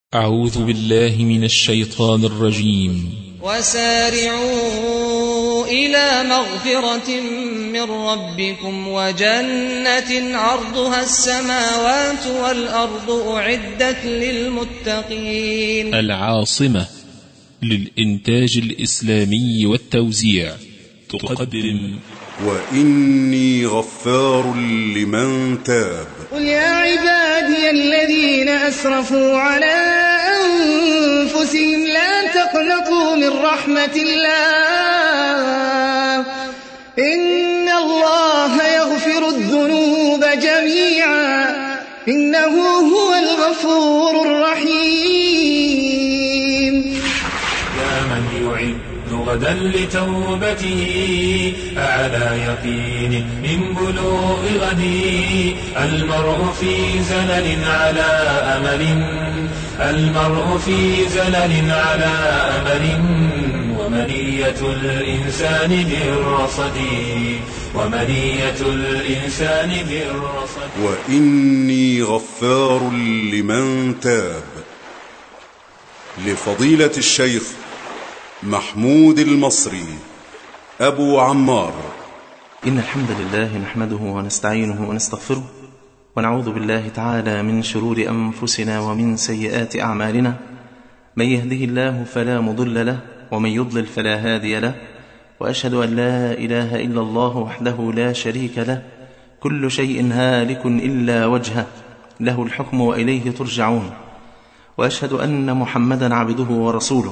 أعوذ بالله من الشيطان الرجيم. وسارعوا إلى مغفرة من ربكم وجنة عرضها السماوات والأرض أعدت للمتقين. العاصمة للإنتاج الإسلامي والتوزيع تقدم وإني غفار لمن تاب. قل يا عبادي الذين أسرفوا على أنفسهم لا تقنطوا من رحمة الله إن الله يغفر الذنوب جميعا إنه هو الغفور الرحيم. يا من يعد غدا لتوبته أعلى يقين من بلوغ غدي. المرء في زلل على أمل المرء في زلل على أمل ومنية الإنسان بالرصد ومنية الإنسان بالرصد. وإني غفار لمن تاب. لفضيلة الشيخ محمود المصري أبو عمار. إن الحمد لله نحمده ونستعينه ونستغفره ونعوذ بالله تعالى من شرور أنفسنا ومن سيئات أعمالنا. من يهده الله فلا مضل له ومن يضلل فلا هادي له، وأشهد أن لا إله إلا الله وحده لا شريك له. كل شيء هالك إلا وجهه له الحكم وإليه ترجعون. وأشهد أن محمدا عبده ورسوله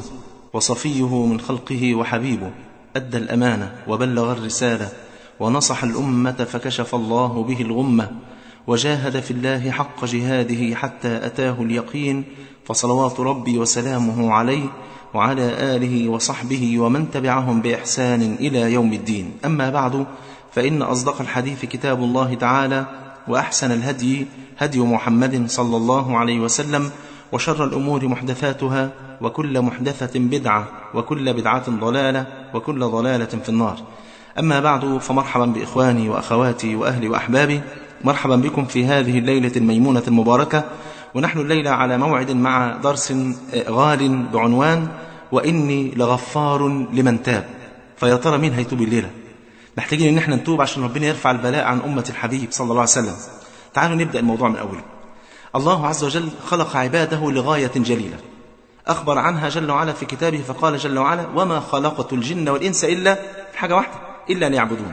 وصفيه من خلقه وحبيبه، أدى الأمانة وبلغ الرسالة ونصح الأمة فكشف الله به الغمة، وجاهد في الله حق جهاده حتى أتاه اليقين. فصلوات ربي وسلامه عليه وعلى آله وصحبه ومن تبعهم بإحسان إلى يوم الدين. أما بعد، فإن أصدق الحديث كتاب الله تعالى، وأحسن الهدي هدي محمد صلى الله عليه وسلم، وشر الأمور محدثاتها، وكل محدثة بدعة، وكل بدعة ضلالة، وكل ضلالة في النار. أما بعد، فمرحبا بإخواني وأخواتي وأهلي وأحبابي، مرحبا بكم في هذه الليلة الميمونة المباركة. ونحن الليلة على موعد مع درس غال بعنوان وإني لغفار لمن تاب. فيا ترى مين هيتوب الليلة؟ محتاجين ان احنا نتوب عشان ربنا يرفع البلاء عن أمة الحبيب صلى الله عليه وسلم. تعالوا نبدأ الموضوع من أوله. الله عز وجل خلق عباده لغاية جليلة أخبر عنها جل وعلا في كتابه، فقال جل وعلا: وما خلقت الجن والإنس إلا حاجة واحدة، إلا ليعبدون.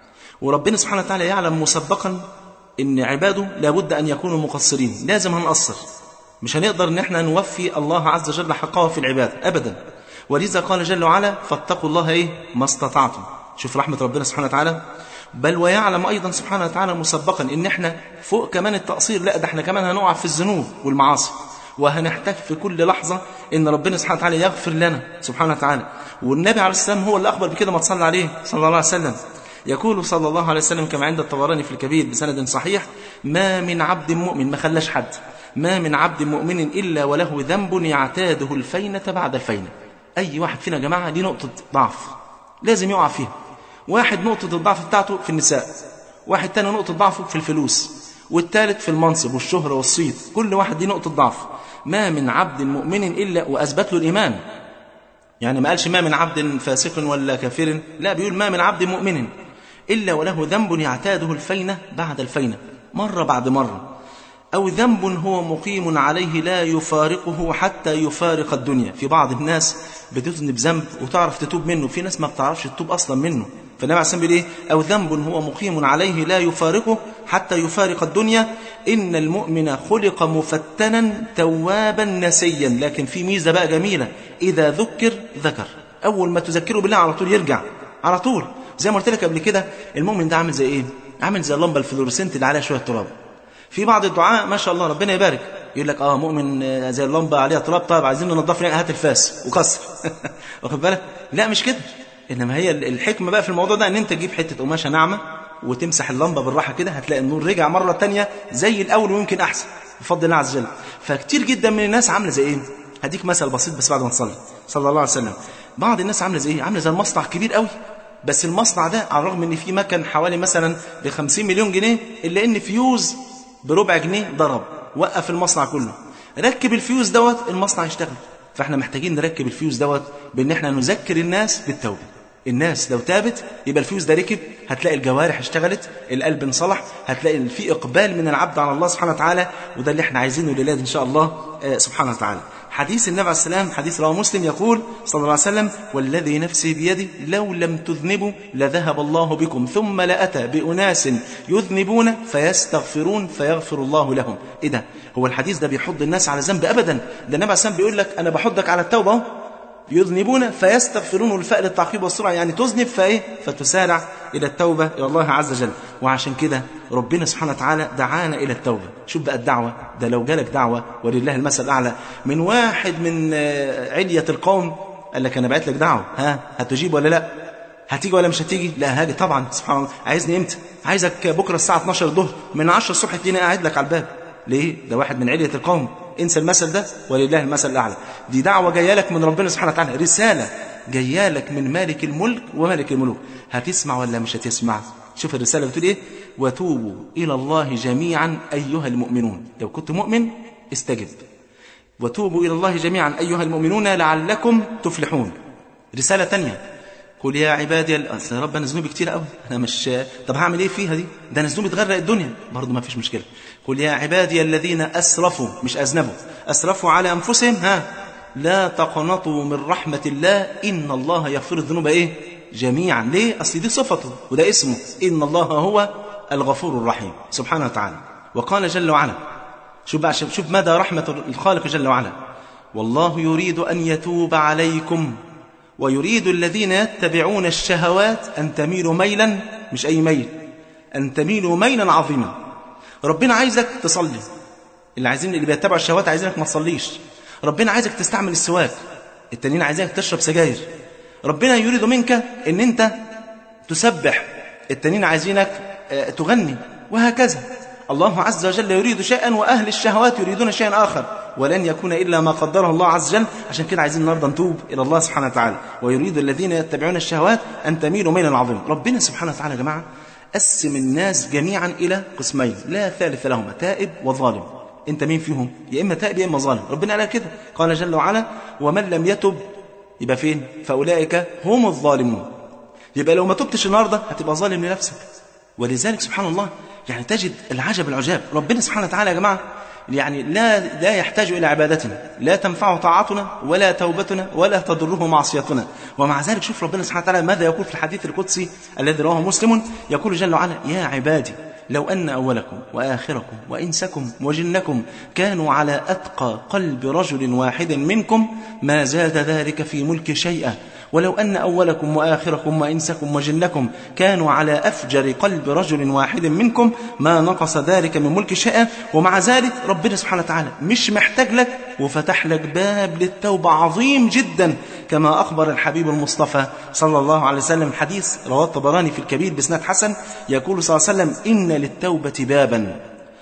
وربنا سبحانه وتعالى يعلم مسبقا إن عباده لابد أن يكونوا مقصرين، لازم هنقصر، مش هنقدر إن احنا نوفي الله عز وجل حقه في العبادة أبدا. ولذا قال جل وعلا: فاتقوا الله ما استطعتم. شوف رحمة ربنا سبحانه وتعالى. بل ويعلم أيضا سبحانه وتعالى مسبقا إن احنا فوق كمان التقصير، لا ده احنا كمان هنقع في الذنوب والمعاصي، وهنحتاج في كل لحظة إن ربنا سبحانه وتعالى يغفر لنا سبحانه وتعالى. والنبي عليه السلام هو اللي أخبر بكده، ما تصلى عليه صلى الله عليه وسلم. يقول صلى الله عليه وسلم كما عند الطبراني في الكبير بسند صحيح: ما من عبد مؤمن، ما خلاش حد، ما من عبد مؤمن إلا وله ذنب يعتاده الفينة بعد الفينة. أي واحد فينا يا جماعة ليه نقطة ضعف لازم يقع فيها. واحد نقطة الضعف بتاعته في النساء، واحد تاني نقطة ضعفه في الفلوس، والثالث في المنصب والشهرة والصيت. كل واحد دي نقطة ضعف. ما من عبد مؤمن إلا، وأثبت له الإيمان، يعني ما قالش ما من عبد فاسق ولا كافر، لا، بيقول ما من عبد مؤمن إلا وله ذنب يعتاده الفينة بعد الفينة، مرة بعد مرة. أو ذنب هو مقيم عليه لا يفارقه حتى يفارق الدنيا. في بعض الناس بتذنب ذنب وتعرف تتوب منه، في ناس ما بتعرفش تتوب أصلا منه. فالنبي عليه الصلاة والسلام بيقول إيه؟ أو ذنب هو مقيم عليه لا يفارقه حتى يفارق الدنيا. إن المؤمن خلق مفتنا توابا نسيا. لكن في ميزة بقى جميلة: إذا ذكر ذكر. أول ما تذكره بالله على طول يرجع على طول. زي ما قلت لك قبل كده، المؤمن ده عامل زي إيه؟ عامل زي اللمبة الفلورسنت اللي عليها شوية تراب. في بعض الدعاء ما شاء الله ربنا يبارك يقول لك مؤمن زي اللمبة عليها تراب، طيب عايزين ننضفها، هات الفاس وكسر. واخد بالك؟ لا مش كده. إنما هي الحكمة بقى في الموضوع ده إن أنت تجيب حتة قماشة ناعمة وتمسح اللمبة بالراحة كده، هتلاقي النور رجع مرة تانية زي الأول ويمكن أحسن بفضل الله عز وجل. فكتير جدا من الناس عاملة زي إيه؟ هديك مثل بسيط بس بعد ما تصلي صلى الله عليه وسلم. بعض الناس عاملة زي إيه؟ عاملة زي المصنع كبير قوي، بس المصنع ده على الرغم إن فيه مكن حوالي مثلا ب50 مليون جنيه، إلا إن فيوز بربع جنيه ضرب وقف المصنع كله. ركب الفيوز دوت المصنع يشتغل. فاحنا محتاجين نركب الفيوز دوت بان احنا نذكر الناس بالتوبة. الناس لو تابت يبقى الفيوز ده ركب، هتلاقي الجوارح اشتغلت، القلب انصلح، هتلاقي في اقبال من العبد على الله سبحانه وتعالى، وده اللي احنا عايزينه لله ان شاء الله سبحانه وتعالى. حديث النبي عليه السلام، حديث رواه مسلم، يقول صلى الله عليه وسلم: والذي نفسي بيده لو لم تذنبوا لذهب الله بكم ثم لأتى بأناس يذنبون فيستغفرون فيغفر الله لهم. ايه ده؟ هو الحديث ده بيحض الناس على ذنب؟ ابدا. ده النبي عليه السلام بيقول لك انا بحضك على التوبه، يذنبون فيستغفرون، والفاء للتعقيب والسرعه، يعني تذنب فتسارع الى التوبه الى الله عز وجل. وعشان كده ربنا سبحانه وتعالى دعانا الى التوبه. شوف بقى الدعوه ده، لو جالك دعوه ولله المثل الاعلى من واحد من علية القوم قال لك انا بعت لك دعوه، هتجيب ولا لا؟ هتيجي ولا مش هتيجي؟ لا هاجي طبعا. سبحان الله. عايزني امتى؟ عايزك بكره الساعه 12 الظهر من 10 الصبح تلاقيني قاعد لك على الباب. ليه؟ ده واحد من علية القوم. انسى المثل ده ولله المثل الاعلى. دي دعوه جايه لك من ربنا سبحانه وتعالى، رساله جايه لك من مالك الملك ومالك الملوك. هتسمع ولا مش هتسمع؟ شوف الرساله بتقول ايه: وتوبوا الى الله جميعا ايها المؤمنون. لو كنت مؤمن استجب. وتوبوا الى الله جميعا ايها المؤمنون لعلكم تفلحون. رساله تانية: قل يا عبادي يا رب انا ذنوبي كتير قوي، انا مش طب هعمل ايه فيها دي؟ ده انا ذنوبي تغرق الدنيا. برضه ما فيش مشكله. قل يا عبادي الذين اسرفوا، مش اذنبوا، اسرفوا على انفسهم لا تقنطوا من رحمه الله ان الله يغفر الذنوب جميعا. ليه؟ اصل دي صفته وده اسمه، ان الله هو الغفور الرحيم سبحانه وتعالى. وقال جل وعلا، شوف مدى رحمه الخالق جل وعلا: والله يريد ان يتوب عليكم ويريد الذين يتبعون الشهوات أن تميلوا ميلا، مش أي ميل، أن تميلوا ميلا عظيما. ربنا عايزك تصلي، اللي بيتبعوا الشهوات عايزينك ما تصليش. ربنا عايزك تستعمل السواك، التانيين عايزينك تشرب سجاير. ربنا يريد منك أن أنت تسبح، التانيين عايزينك تغني، وهكذا. الله عز وجل يريد شيئا وأهل الشهوات يريدون شيئا آخر، ولن يكون إلا ما قدره الله عز وجل. عشان كده عايزين النهارده نتوب إلى الله سبحانه وتعالى. ويريد الذين يتبعون الشهوات أن تميلوا ميلا عظيما. ربنا سبحانه وتعالى يا جماعة قسم الناس جميعا إلى قسمين لا ثالث لهما: تائب وظالم. أنت مين فيهم؟ يا إما تائب يا إما ظالم. ربنا قال كده، قال جل وعلا: ومن لم يتب يبقى فين؟ فأولئك هم الظالمون. يبقى لو ما تبتش النهارده هتبقى ظالم لنفسك. ولذلك سبحان الله يعني تجد العجب العجاب، ربنا سبحانه وتعالى يا جماعة يعني لا يحتاج إلى عبادتنا، لا تنفع طاعتنا ولا توبتنا ولا تضره معصيتنا. ومع ذلك شوف ربنا سبحانه وتعالى ماذا يقول في الحديث القدسي الذي رواه مسلم، يقول جل وعلا: يا عبادي لو أن أولكم وآخركم وإنسكم وجنكم كانوا على أتقى قلب رجل واحد منكم ما زاد ذلك في ملك شيئا، ولو أن أولكم وآخركم وإنسكم وجنكم كانوا على أفجر قلب رجل واحد منكم ما نقص ذلك من ملك شيئا. ومع ذلك ربنا سبحانه وتعالى مش محتاج لك، وفتح لك باب للتوبة عظيم جدا، كما أخبر الحبيب المصطفى صلى الله عليه وسلم. الحديث رواه الطبراني في الكبير بإسناد حسن، يقول صلى الله عليه وسلم: إن للتوبة بابا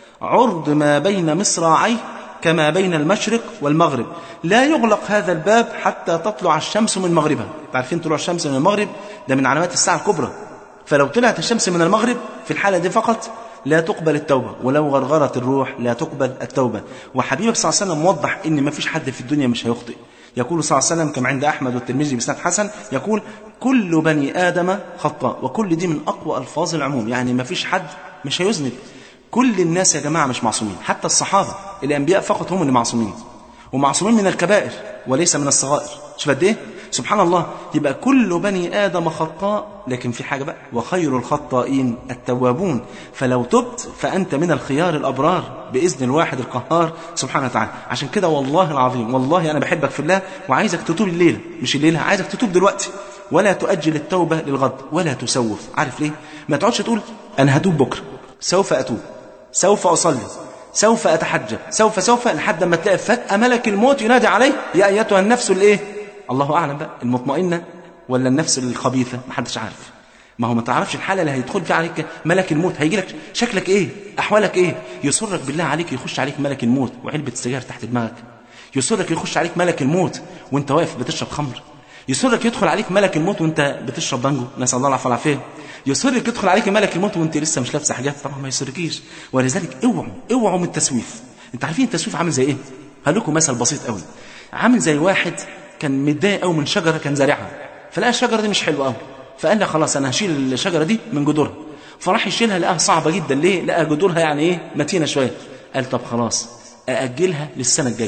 عرض ما بين مصراعيه كما بين المشرق والمغرب، لا يغلق هذا الباب حتى تطلع الشمس من مغربها. عارفين طلوع الشمس من المغرب ده من علامات الساعة الكبرى، فلو طلعت الشمس من المغرب في الحالة دي فقط لا تقبل التوبة، ولو غرغرت الروح لا تقبل التوبة. وحبيبك صلى الله عليه وسلم موضح إن ما فيش حد في الدنيا مش هيخطئ. يقول صلى الله عليه وسلم كما عند أحمد والترمذي بإسناد حسن، يقول: كل بني آدم خطاء. وكل دي من أقوى ألفاظ العموم، يعني ما فيش حد مش هيذنب. كل الناس يا جماعة مش معصومين، حتى الصحابة الأنبياء فقط هم اللي معصومين، ومعصومين من الكبائر وليس من الصغائر. شوف قد ايه سبحان الله. يبقى كل بني آدم خطاء، لكن في حاجة بقى: وخير الخطائين التوابون. فلو تبت فأنت من الخيار الأبرار بإذن الواحد القهار سبحانه وتعالى. عشان كده والله العظيم، والله أنا بحبك في الله وعايزك تتوب الليلة، مش الليلة، عايزك تتوب دلوقتي، ولا تؤجل التوبة للغد، ولا تسوف. عارف ليه؟ ما تقعدش تقول أنا هتوب بكرة، سوف أتوب، سوف أصلي، سوف أتحجب، سوف لحد ما تلاقي فجأة ملك الموت ينادي عليه: يا أيتها النفس الله أعلم بقى، المطمئنة ولا النفس الخبيثة؟ محدش عارف. ما هو ما تعرفش الحالة اللي هيدخل فيها عليك ملك الموت هيجي لك شكلك ايه، أحوالك ايه. يسرك بالله عليك يخش عليك ملك الموت وعلبة السجاير تحت دماغك؟ يسرك يخش عليك ملك الموت وانت واقف بتشرب خمر؟ يسرك يدخل عليك ملك الموت وانت بتشرب بانجو؟ نسأل الله العافية والعافية. يسرك يدخل عليك ملك الموت وانت لسه مش لابسه حاجات؟ طبعا ما يسركيش. ولذلك اوعوا من التسويف. انت عارفين التسويف عامل زي ايه؟ هقول لكم مثل بسيط قوي. عامل زي واحد كان متضايق قوي من شجرة كان زارعها، فلقى الشجرة دي مش حلوة قوي، فقال لك خلاص أنا هشيل الشجرة دي من جذورها. فراح يشيلها لقاها صعبة جدا. ليه؟ لقى جذورها يعني إيه؟ متينة شوية. قال طب خلاص أأجلها للسنة الجاية.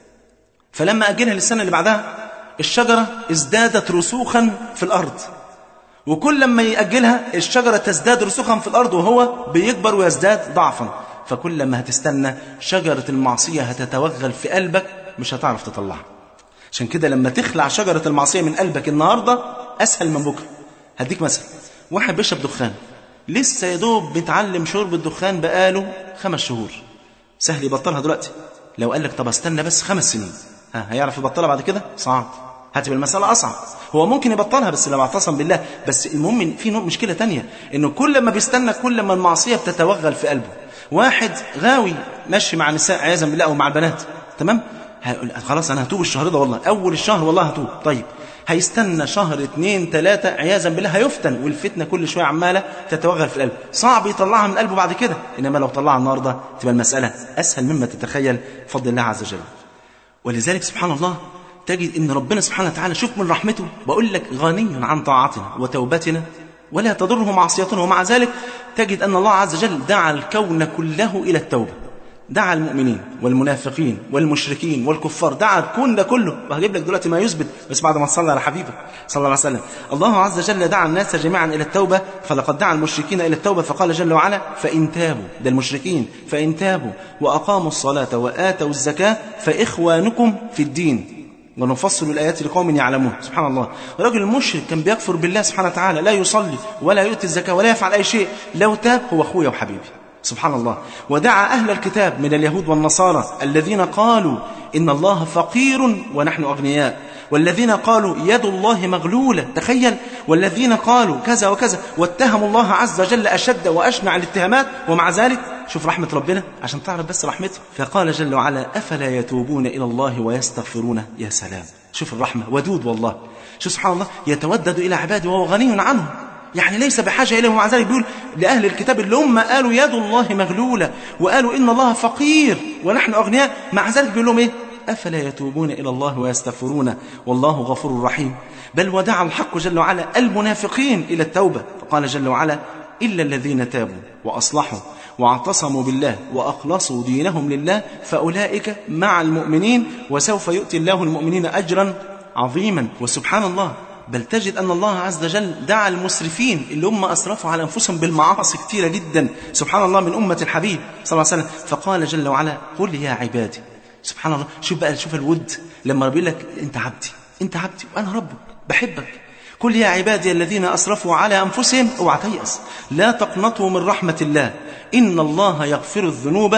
فلما أجلها للسنة اللي بعدها الشجرة ازدادت رسوخا في الأرض، وكل لما يأجلها الشجرة تزداد رسوخا في الأرض وهو بيكبر ويزداد ضعفا. فكل لما هتستنى شجرة المعصية هتتوغل في قلبك، مش هتعرف تطلعها. عشان كده لما تخلع شجرة المعصية من قلبك النهاردة أسهل من بكرة. هديك مثل، واحد بيشرب دخان، لسه يدوب بيتعلم شرب الدخان بقاله 5 شهور، سهل يبطلها دلوقتي. لو قال لك طب استنى بس 5 سنين، هيعرف يبطلها بعد كده؟ صعب. هتبقى المسألة أصعب. هو ممكن يبطلها بس لو اعتصم بالله. بس المهم في مشكلة تانية، إنه كل ما بيستنى كل ما المعصية بتتوغل في قلبه. واحد غاوي ماشي مع النساء عياذا بالله أو مع البنات، تمام؟ خلاص أنا هتوب الشهر ده، والله أول الشهر والله هتوب. طيب هيستنى شهر 2 3 عياذا بالله هيفتن، والفتنة كل شوية عمالة تتوغل في القلب، صعب يطلعها من قلبه بعد كده. إنما لو طلعها النهاردة تبقى المسألة أسهل مما تتخيل بفضل الله عز وجل. ولذلك سبحان الله تجد إن ربنا سبحانه وتعالى شوف من رحمته، بقول لك غني عن طاعتنا وتوبتنا ولا تضره معصيتنا، ومع ذلك تجد أن الله عز وجل دعا الكون كله إلى التوبة. دعا المؤمنين والمنافقين والمشركين والكفار، دعا الكون ده كله. وهجيب لك دلوقتي ما يثبت، بس بعد ما تصلي على حبيبك صلى الله عليه وسلم. الله عز وجل دعا الناس جميعا إلى التوبة، فلقد دعا المشركين إلى التوبة فقال جل وعلا فإن تابوا، ده المشركين، فإن تابوا وأقاموا الصلاة وآتوا الزكاة فإخوانكم في الدين ونفصل الآيات لقوم يعلمون. سبحان الله، الرجل المشرك كان بيكفر بالله سبحانه وتعالى، لا يصلي ولا يؤتي الزكاة ولا يفعل أي شيء، لو تاب هو أخويا وحبيبي. سبحان الله. ودعا أهل الكتاب من اليهود والنصارى الذين قالوا إن الله فقير ونحن أغنياء، والذين قالوا يد الله مغلولة، تخيل، والذين قالوا كذا وكذا، واتهموا الله عز وجل أشد وأشنع الاتهامات. ومع ذلك شوف رحمة ربنا عشان تعرف بس رحمته، فقال جل وعلا أفلا يتوبون إلى الله ويستغفرونه. يا سلام، شوف الرحمة، ودود والله. شوف سبحان الله، يتودد إلى عباده وهو غني عنهم، يعني ليس بحاجة إليه. ومع ذلك بيقول لأهل الكتاب اللي هم قالوا يد الله مغلولة وقالوا إن الله فقير ونحن أغنياء، مع ذلك بيقول لهم إيه؟ أفلا يتوبون إلى الله ويستغفرون والله غفور رحيم. بل ودعا الحق جل وعلا المنافقين إلى التوبة، فقال جل وعلا إلا الذين تابوا وأصلحوا واعتصموا بالله وأخلصوا دينهم لله فأولئك مع المؤمنين وسوف يؤتي الله المؤمنين أجرا عظيما. وسبحان الله، بل تجد أن الله عز وجل دعا المسرفين اللي هم أسرفوا على أنفسهم بالمعاصي كتيرة جدا، سبحان الله، من أمة الحبيب صلى الله عليه وسلم، فقال جل وعلا قل يا عبادي. سبحان الله، شوف بقى، شوف الود لما ربي لك أنت عبدي، أنت عبدي وأنا ربك بحبك. قل يا عبادي الذين أسرفوا على أنفسهم، اوعى تيأس، لا تقنطوا من رحمة الله إن الله يغفر الذنوب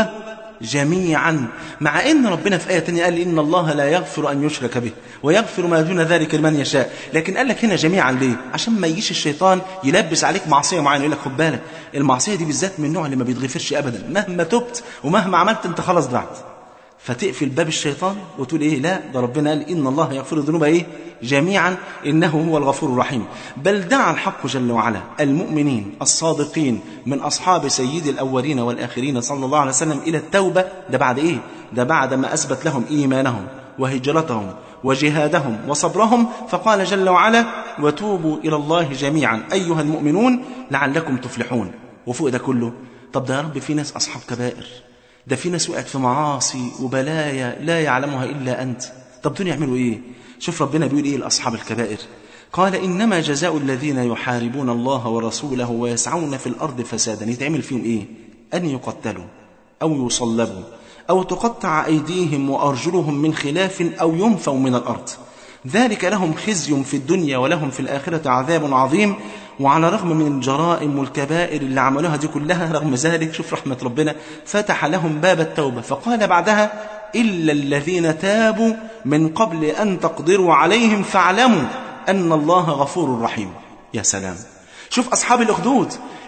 جميعا. مع ان ربنا في آية تانية قال إن الله لا يغفر أن يشرك به ويغفر ما دون ذلك لمن يشاء، لكن قال لك هنا جميعا ليه؟ عشان ما يجيش الشيطان يلبس عليك معصية معينة، يقول لك خد بالك المعصية دي بالذات من النوع اللي ما بيتغفرش أبدا، مهما تبت ومهما عملت انت خلاص ضعت، فتقفل باب الشيطان وتقول إيه؟ لا، ده ربنا قال إن الله يغفر الذنوب إيه؟ جميعا إنه هو الغفور الرحيم. بل دعا الحق جل وعلا المؤمنين الصادقين من أصحاب سيد الأولين والآخرين صلى الله عليه وسلم إلى التوبة. ده بعد إيه؟ ده بعد ما أثبت لهم إيمانهم وهجرتهم وجهادهم وصبرهم، فقال جل وعلا وتوبوا إلى الله جميعا أيها المؤمنون لعلكم تفلحون. وفوق ده كله، طب ده يا رب في ناس أصحاب كبائر، ده في ناس وقعت في معاصي وبلايا لا يعلمها إلا أنت، طب دول يعملوا إيه؟ شوف ربنا بيقول إيه لأصحاب الكبائر، قال إنما جزاء الذين يحاربون الله ورسوله ويسعون في الأرض فسادا، يتعمل فيهم إيه؟ أن يقتلوا أو يصلبوا أو تقطع أيديهم وأرجلهم من خلاف أو ينفوا من الأرض، ذلك لهم خزي في الدنيا ولهم في الآخرة عذاب عظيم. وعلى رغم من الجرائم والكبائر اللي عملوها دي كلها، رغم ذلك شوف رحمة ربنا، فتح لهم باب التوبة، فقال بعدها إلا الذين تابوا من قبل أن تقدروا عليهم فاعلموا أن الله غفور رحيم. يا سلام، شوف أصحاب الأخدود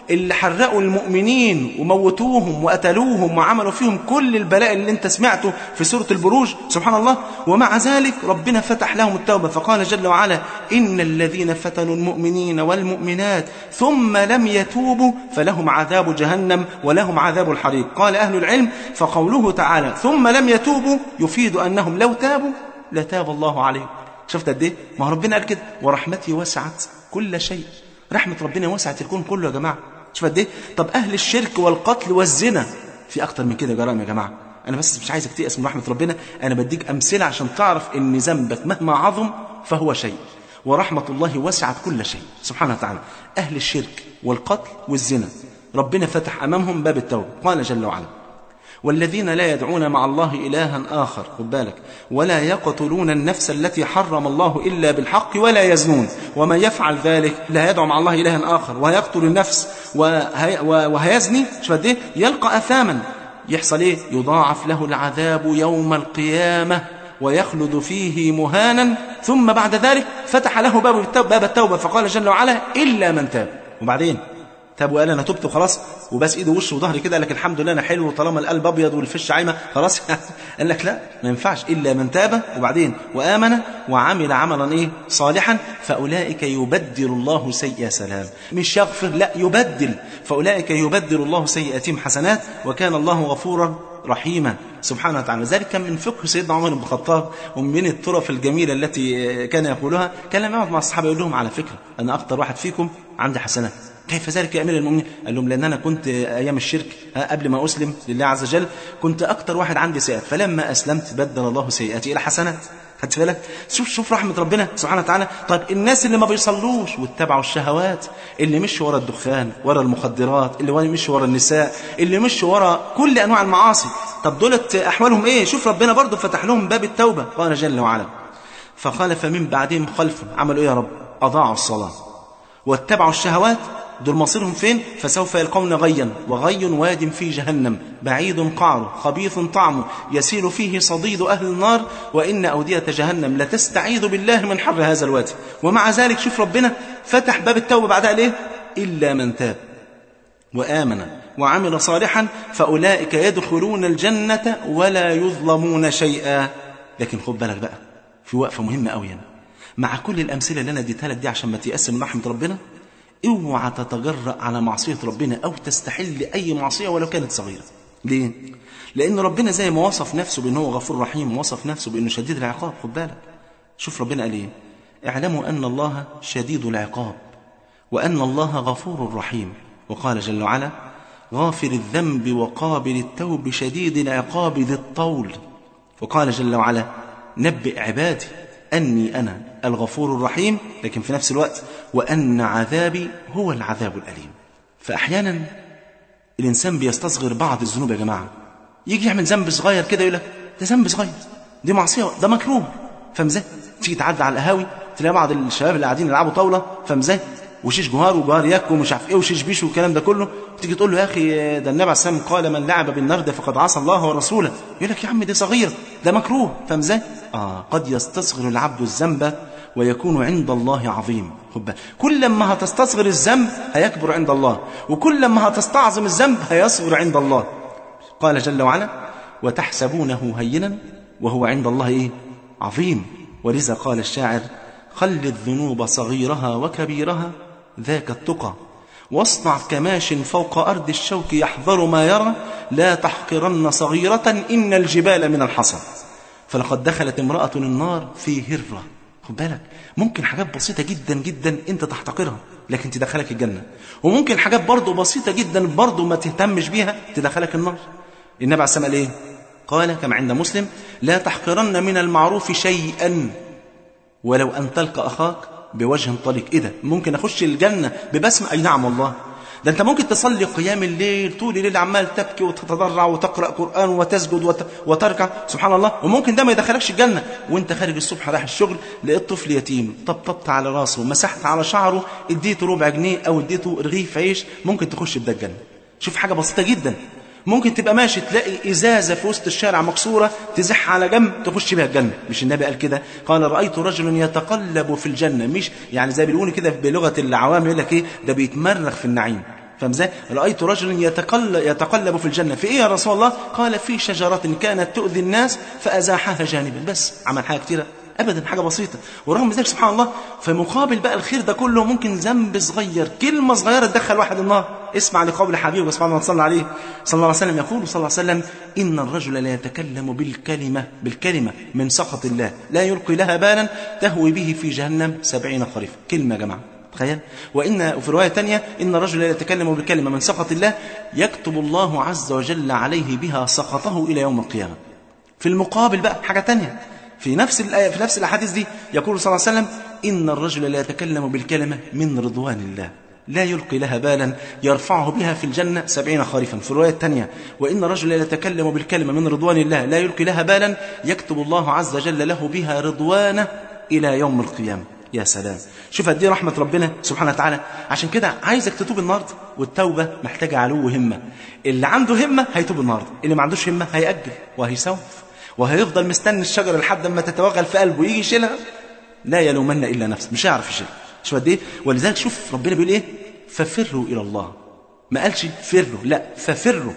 اللي حرقوا المؤمنين وموتوهم وقتلوهم وعملوا فيهم كل البلاء اللي انت سمعته في سورة البروج سبحان الله، ومع ذلك ربنا فتح لهم التوبة فقال جل وعلا إن الذين فتنوا المؤمنين والمؤمنات ثم لم يتوبوا فلهم عذاب جهنم ولهم عذاب الحريق. قال أهل العلم فقوله تعالى ثم لم يتوبوا يفيد أنهم لو تابوا لتاب الله عليهم. شفت قد ايه؟ ما ربنا قال كده ورحمتي وسعت كل شيء، رحمة ربنا وسعت الكون كله يا جماعة. شوف قد ايه؟ طب أهل الشرك والقتل والزنا في أكتر من كده جرائم يا جماعة. أنا بس مش عايزك تيأس من رحمة ربنا، أنا بديك أمثلة عشان تعرف إن ذنبك مهما عظم فهو شيء، ورحمة الله وسعت كل شيء سبحانه وتعالى. أهل الشرك والقتل والزنا ربنا فتح أمامهم باب التوبة. قال جل وعلا والذين لا يدعون مع الله إلها آخر، خد بالك، ولا يقتلون النفس التي حرم الله إلا بالحق ولا يزنون ومن يفعل ذلك لا يدعو مع الله إلها آخر ويقتل النفس وهيزني شو قد ايه يلقى أثاما. يحصل ايه؟ يضاعف له العذاب يوم القيامة ويخلد فيه مهانا. ثم بعد ذلك فتح له باب التوبة فقال جل وعلا إلا من تاب. وبعدين تاب وقال أنا تبت وخلاص وبس إيده وشه وظهري كده، لكن الحمد لله أنا حلو طالما القلب أبيض والفش عايمة خلاص قال لك لا، ما ينفعش إلا من تاب وبعدين وآمن وعمل عملا إيه صالحا فأولئك يبدل الله سيئات سلام، مش يغفر لا يبدل، فأولئك يبدل الله سيئاتهم حسنات وكان الله غفورا رحيما سبحانه وتعالى. ذلك كان من فقه سيدنا عمر بن الخطاب ومن الطرف الجميلة التي كان يقولها. كان لما يقعد مع الصحابة يقول لهم على فكرة أنا أكتر واحد فيكم عندي حسنات. كيف ذلك يا أمير المؤمنين؟ قال لهم لأن أنا كنت أيام الشرك قبل ما أسلم لله عز وجل كنت أكتر واحد عندي سيئات، فلما أسلمت بدل الله سيئاتي إلى حسنات. خدت بالك؟ شوف رحمة ربنا سبحانه وتعالى. طيب الناس اللي ما بيصلوش واتبعوا الشهوات، اللي مشوا ورا الدخان، ورا المخدرات، اللي مشوا ورا النساء، اللي مشوا ورا كل أنواع المعاصي، طب دولت أحوالهم إيه؟ شوف ربنا برضو فتح لهم باب التوبة. قال جل وعلا فخلف من بعدهم خلف عملوا إيه يا رب؟ أضاعوا الصلاة واتبعوا الشهوات، دول مصيرهم فين؟ فسوف يلقون غيا وغي واد في جهنم بعيد قعره خبيث طعمه يسيل فيه صديد أهل النار وإن أودية جهنم لتستعيذ بالله من حر هذا الوادي. ومع ذلك شوف ربنا فتح باب التوبة بعدها ليه؟ إلا من تاب وآمن وعمل صالحا فأولئك يدخلون الجنة ولا يظلمون شيئا. لكن خد بالك بقى في وقفة مهمة قوي هنا مع كل الأمثلة اللي أنا اديتها لك دي عشان ما تيأس من رحمة ربنا. اوعى تتجرأ على معصية ربنا أو تستحل أي معصية ولو كانت صغيرة. ليه؟ لأن ربنا زي ما وصف نفسه بأنه غفور رحيم وصف نفسه بأنه شديد العقاب. خد بالك شوف ربنا قال ايه؟ اعلموا أن الله شديد العقاب وأن الله غفور رحيم. وقال جل وعلا غافر الذنب وقابل التوب شديد العقاب ذي الطول. وقال جل وعلا نبئ عبادي أني أنا الغفور الرحيم، لكن في نفس الوقت وأن عذابي هو العذاب الأليم. فأحيانا الإنسان بيستصغر بعض الذنوب يا جماعة، يجي يعمل ذنب صغير كده يقول لك ده ذنب صغير، دي معصية، ده مكروه، فمزاه. تيجي تعدي على القهاوي تلاقي بعض الشباب اللي قاعدين يلعبوا طاولة فمزاه وشيش جهار وجهار ياك ومش عارف ايه وشيش بيش والكلام ده كله، تيجي تقول له يا اخي ده النبي عليه الصلاه والسلام قال من لعب بالنرد فقد عصى الله ورسوله، يقول لك يا عم دي صغيره ده مكروه، فاهم ازاي؟ قد يستصغر العبد الذنب ويكون عند الله عظيم. خد بالك كل ما هتستصغر الذنب هيكبر عند الله، وكل ما هتستعظم الذنب هيصغر عند الله. قال جل وعلا وتحسبونه هينا وهو عند الله ايه؟ عظيم. ولذا قال الشاعر خل الذنوب صغيرها وكبيرها ذاك التقى، واصنع كماش فوق أرض الشوك يحذر ما يرى، لا تحقرن صغيرة إن الجبال من الحصى. فلقد دخلت امرأة النار في هرة. خد بالك ممكن حاجات بسيطة جدا جدا انت تحتقرها لكن تدخلك الجنة، وممكن حاجات برضو بسيطة جدا برضو ما تهتمش بيها تدخلك النار. النبي عليه الصلاة والسلام قال كما عند مسلم لا تحقرن من المعروف شيئا ولو أن تلقى أخاك بوجه طليق. إيه ده؟ ممكن أخش الجنة ببسمة؟ أي نعم والله، ده أنت ممكن تصلي قيام الليل طول الليل عمال تبكي وتتضرع وتقرأ قرآن وتسجد وتركع سبحان الله، وممكن ده ما يدخلكش الجنة. وانت خارج الصبح رايح الشغل لقيت طفل يتيم طبطبت على راسه مسحت على شعره اديته ربع جنيه أو اديته رغيف عيش، ممكن تخش بده الجنة. شوف حاجة بسيطة جدا. ممكن تبقى ماشي تلاقي إزازة في وسط الشارع مكسورة تزح على جنب تخش بها الجنة. مش النبي قال كده؟ قال رأيت رجل يتقلب في الجنة، مش يعني زي بيقولوا كده بلغة العوام يقول لك ايه ده بيتمرغ في النعيم. فاهم ازاي؟ رأيت رجل يتقلب في الجنة. في ايه يا رسول الله؟ قال في شجرة كانت تؤذي الناس فأزاحها جانبا. بس عمل حاجة كتيرة ابدا، حاجه بسيطه. ورغم ذلك سبحان الله، فمقابل بقى الخير ده كله ممكن ذنب صغير، كلمه صغيره تدخل واحد النار. اسمع لقول حبيبه سبحانه وتعالى عليه صلى الله عليه وسلم، يقول صلى الله عليه وسلم: ان الرجل لا يتكلم بالكلمه من سخط الله لا يلقي لها بالا تهوي به في جهنم 70 خريفا. كلمه يا جماعه، تخيل. وفي روايه ثانيه: ان الرجل لا يتكلم بالكلمه من سخط الله يكتب الله عز وجل عليه بها سخطه الى يوم القيامه. في المقابل بقى حاجه ثانيه، في نفس الآية، في نفس الأحاديث دي، يقول صلى الله عليه وسلم: إن الرجل لا يتكلم بالكلمة من رضوان الله لا يلقي لها بالا يرفعه بها في الجنة 70 خريفا. في الرواية الثانية: وإن الرجل لا يتكلم بالكلمة من رضوان الله لا يلقي لها بالا يكتب الله عز وجل له بها رضوانه إلى يوم القيامة. يا سلام، شوف قد ايه رحمة ربنا سبحانه وتعالى. عشان كده عايزك تتوب النهارده، والتوبة محتاجة علو همة. اللي عنده همة هيتوب النهارده، اللي ما عندوش همة هيأجل وهيسوف وهيفضل مستني الشجرة لحد ما تتوغل في قلبه ويجي يشيلها. لا يلومن إلا نفسه، مش هيعرف يشيلها. شوف قد ايه. ولذلك شوف ربنا بيقول ايه: ففروا إلى الله. ما قالش فروا، لا، ففروا،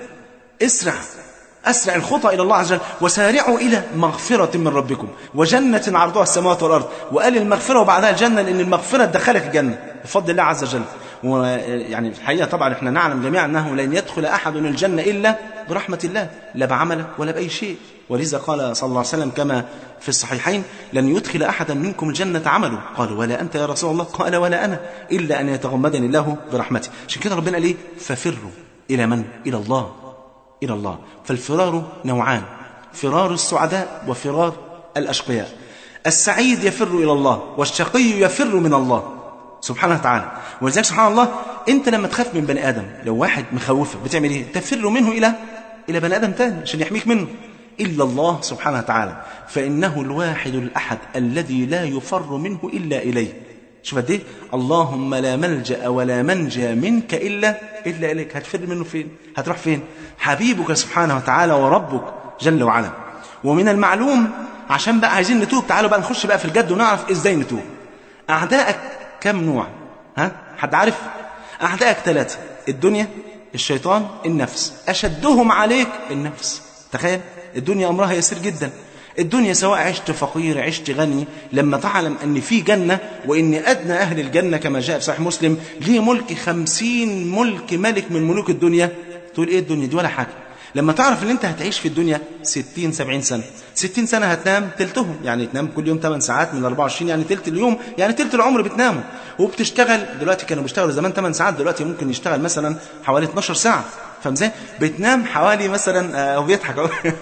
أسرع الخطى إلى الله عز وجل، وسارعوا إلى مغفرة من ربكم وجنة عرضها السماوات والأرض. وقال المغفرة وبعدها الجنة، لأن المغفرة تدخلك الجنة بفضل الله عز وجل. ويعني الحقيقة طبعا احنا نعلم جميعا أنه لن يدخل أحد الجنة إلا برحمة الله، لا بعمله ولا بأي شيء. ولذا قال صلى الله عليه وسلم كما في الصحيحين: لن يدخل أحدا منكم الجنة عمله. قالوا: ولا أنت يا رسول الله؟ قال: ولا أنا، إلا أن يتغمدني الله برحمته. عشان كده ربنا قال إيه؟ ففروا إلى من؟ إلى الله، إلى الله. فالفرار نوعان: فرار السعداء وفرار الأشقياء. السعيد يفر إلى الله، والشقي يفر من الله سبحانه وتعالى. ولذلك سبحان الله، أنت لما تخاف من بني آدم، لو واحد مخوفك بتعمل إيه؟ تفر منه إلى بني آدم تاني عشان يحميك منه. إلا الله سبحانه وتعالى، فإنه الواحد الأحد الذي لا يفر منه إلا إليه. شوف قد ايه؟ اللهم لا ملجأ ولا منجى منك إلا إليك. هتفر منه فين؟ هتروح فين؟ حبيبك سبحانه وتعالى وربك جل وعلا. ومن المعلوم، عشان بقى عايزين نتوب، تعالوا بقى نخش بقى في الجد ونعرف إزاي نتوب. أعدائك كم نوع؟ حد عارف؟ أعدائك 3: الدنيا، الشيطان، النفس. أشدهم عليك النفس. تخيل، الدنيا أمرها يسير جدا. الدنيا سواء عشت فقير عشت غني، لما تعلم أن في جنة، وإن أدنى أهل الجنة كما جاء في صحيح مسلم ليه ملك 50 ملك من ملوك الدنيا، تقول إيه الدنيا دي ولا حاجة. لما تعرف أن أنت هتعيش في الدنيا 60-70 سنة، 60 سنة هتنام تلتهم، يعني تنام كل يوم 8 ساعات من 24، يعني تلت اليوم، يعني تلت العمر بتنامه. وبتشتغل دلوقتي، كانوا بيشتغلوا زمان 8 ساعات، دلوقتي ممكن يشتغل مثلا حوالي 12 ساعة. فاهم ازاي؟ بتنام حوالي مثلا، او بيضحك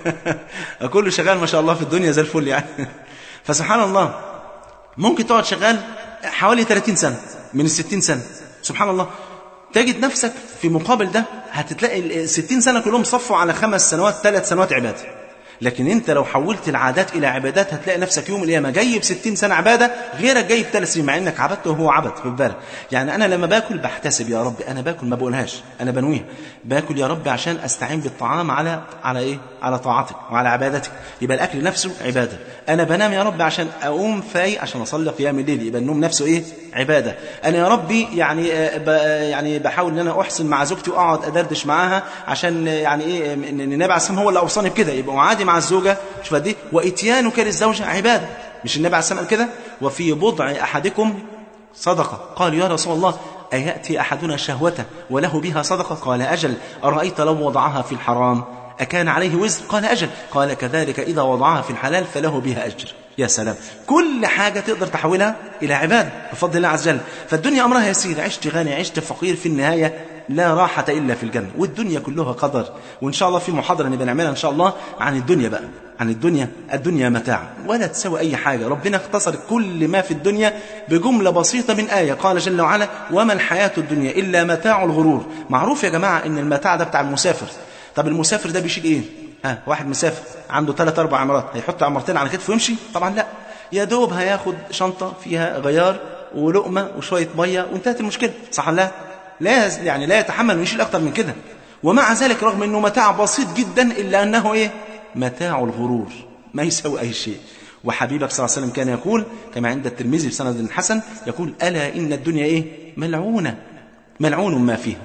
كله شغال ما شاء الله في الدنيا زي الفل يعني. فسبحان الله، ممكن تقعد شغال حوالي 30 سنة من 60 سنة. سبحان الله، تجد نفسك في مقابل ده هتتلاقي 60 سنة كلهم صفوا على 5 سنوات 3 سنوات عبادة. لكن انت لو حولت العادات الى عبادات، هتلاقي نفسك يوم القيامه جايب 60 سنه عباده، غيرك جايب 3 سنين، مع انك عبدت وهو عبد. خد بالك، يعني انا لما باكل بحتسب يا رب، انا باكل ما بقولهاش، انا بنويها، باكل يا رب عشان استعين بالطعام على ايه؟ على طاعتك وعلى عبادتك. يبقى الاكل نفسه عباده. انا بنام يا رب عشان اقوم فايق عشان اصلي قيام الليل، يبقى النوم نفسه ايه؟ عباده. انا يا ربي يعني بحاول ان انا احسن مع زوجتي واقعد ادردش معاها عشان يعني ايه؟ النبي عليه الصلاه هو اللي اوصاني بكده، يبقى عادي مع الزوجة. شوف دي، وإتيانك للزوجة عبادة. مش النبي عليه الصلاة والسلام كده؟ وفي بضع أحدكم صدقة. قال يا رسول الله: أيأتي أحدنا شهوته وله بها صدقة؟ قال أجل. أرأيت لو وضعها في الحرام أكان عليه وزر؟ قال أجل. قال كذلك إذا وضعها في الحلال فله بها أجر. يا سلام، كل حاجة تقدر تحولها إلى عبادة بفضل الله عز وجل. فالدنيا أمرها يسير، عشت غني عشت فقير، في النهاية لا راحة إلا في الجنة. والدنيا كلها قدر. وإن شاء الله في محاضرة نبقى نعملها إن شاء الله عن الدنيا بقى، عن الدنيا متاع ولا تسوي أي حاجة. ربنا اختصر كل ما في الدنيا بجملة بسيطة من آية، قال جل وعلا: وما الحياة الدنيا إلا متاع الغرور. معروف يا جماعة إن المتاع ده بتاع المسافر. طب المسافر ده بيشيل إيه؟ واحد مسافر عنده 3-4 عمارات، هيحط عمارتين على كتفه ويمشي؟ طبعا لا، يا دوب هياخد شنطة فيها غيار ولقمة وشوية مية وانتهت المشكلة، صح ولا لا؟ يعني لا يتحمل ويشيل أكتر من كده. ومع ذلك رغم أنه متاع بسيط جدا، إلا أنه إيه؟ متاع الغرور، ما يسوي أي شيء. وحبيبك صلى الله عليه وسلم كان يقول كما عند الترمذي بسند حسن، يقول: ألا إن الدنيا إيه؟ ملعونة ما فيها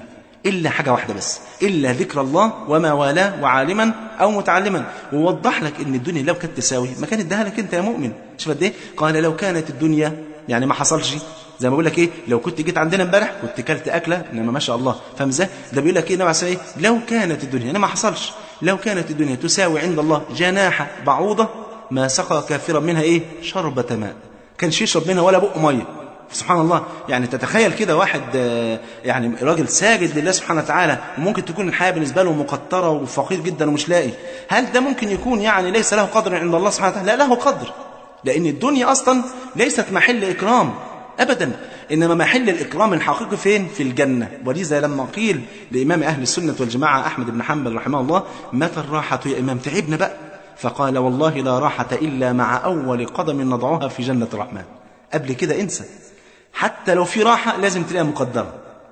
إلا حاجة واحدة بس، إلا ذكر الله وما والاه وعالما أو متعلما. ووضح لك إن الدنيا لو كانت تساوي ما كانت اداها لك أنت يا مؤمن. شوف قد إيه قال لو كانت الدنيا، يعني ما حصلش. زي ما بقول لك إيه، لو كنت جيت عندنا امبارح كنت كلت أكلة، إنما ما شاء الله، فاهم إزاي؟ ده بيقول لك إيه نوع إيه، لو كانت الدنيا، أنا ما حصلش، لو كانت الدنيا تساوي عند الله جناح بعوضة ما سقى كافرا منها إيه شربة ماء، كانش يشرب منها ولا بق مية. سبحان الله. يعني تتخيل كده واحد يعني راجل ساجد لله سبحانه وتعالى، وممكن تكون الحياة بالنسبة له مقطرة وفقير جدا ومش لاقي، هل ده ممكن يكون يعني ليس له قدر عند الله سبحانه وتعالى؟ لا، له قدر، لأن الدنيا أصلا ليست محل إكرام أبدا، إنما محل الإكرام الحقيقي فين؟ في الجنة. ولذا لما قيل لإمام أهل السنة والجماعة أحمد بن حنبل رحمه الله متى الراحة يا إمام، تعبنا بقى، فقال والله لا راحة إلا مع أول قدم نضعها في جنة الرحمن. قبل كده انسى، حتى لو في راحة لازم تلاقيها مقدرة.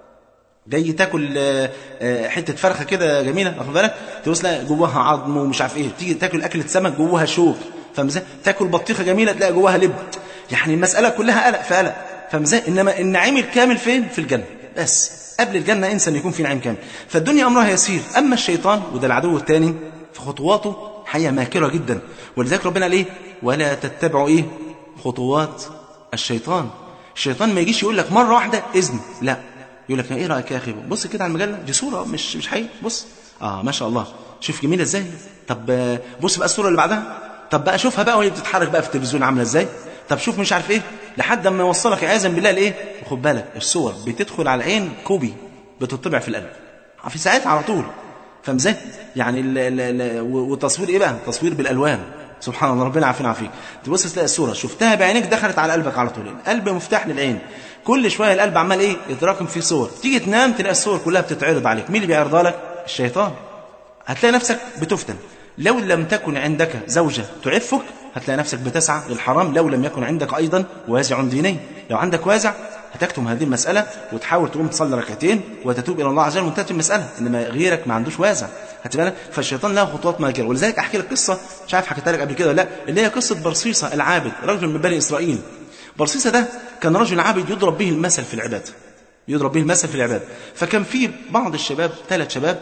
جاي تاكل حتة فرخة كده جميلة، واخد بالك، توصل جواها عظم ومش عارف ايه، تيجي تاكل أكلة سمك جواها شوك، فاهم ازاي؟ تاكل بطيخة جميلة تلاقي جواها لب، يعني المسألة كلها قلق في قلق، فاهم ازاي؟ إنما النعيم الكامل فين؟ في الجنة. بس قبل الجنة انسى ان يكون في نعيم كامل. فالدنيا أمرها يسير. أما الشيطان وده العدو الثاني فخطواته حياة ماكرة جدا، ولذلك ربنا قال ايه؟ ولا تتبعوا ايه خطوات الشيطان. الشيطان ما يجيش يقول لك مرة واحدة إذن، لا، يقول لك ايه رأيك يا أخي، بص كده على المجلة دي، صورة مش حقيقة، بص ما شاء الله، شوف جميلة ازاي، طب بص بقى الصورة اللي بعدها، طب بقى شوفها بقى وهي بتتحرك بقى في التلفزيون عاملة ازاي، طب شوف مش عارف ايه، لحد ما يوصلك عياذا بالله لايه. وخد بالك الصور بتدخل على العين كوبي، بتطبع في القلب في ساعات على طول، فاهم ازاي؟ يعني والتصوير ايه بقى؟ تصوير بالالوان. سبحان الله، ربنا عافينا عافيك. تبص تلاقي الصوره شفتها بعينيك دخلت على قلبك على طول. القلب مفتاح للعين، كل شويه القلب عمال ايه يتراكم فيه صور، تيجي تنام تلاقي الصور كلها بتتعرض عليك. مين اللي بيعرضها لك؟ الشيطان. هتلاقي نفسك بتفتن. لو لم تكن عندك زوجه تعفك هتلاقي نفسك بتسعى للحرام. لو لم يكن عندك ايضا وازع ديني، لو عندك وازع هتكتم هذه المسألة وتحاول تقوم تصلي ركعتين وتتوب إلى الله عز وجل وانتهت المسألة. إنما غيرك ما عندوش وازع، هتبقى. فالشيطان له خطوات ماكرة. ولذلك أحكي لك قصة مش عارف حكيتها لك قبل كده لا، اللي هي قصة برصيصة العابد، رجل من بني إسرائيل. برصيصة ده كان رجل عابد يضرب به المثل في العبادة، يضرب به المثل في العبادة. فكان في بعض الشباب، 3 شباب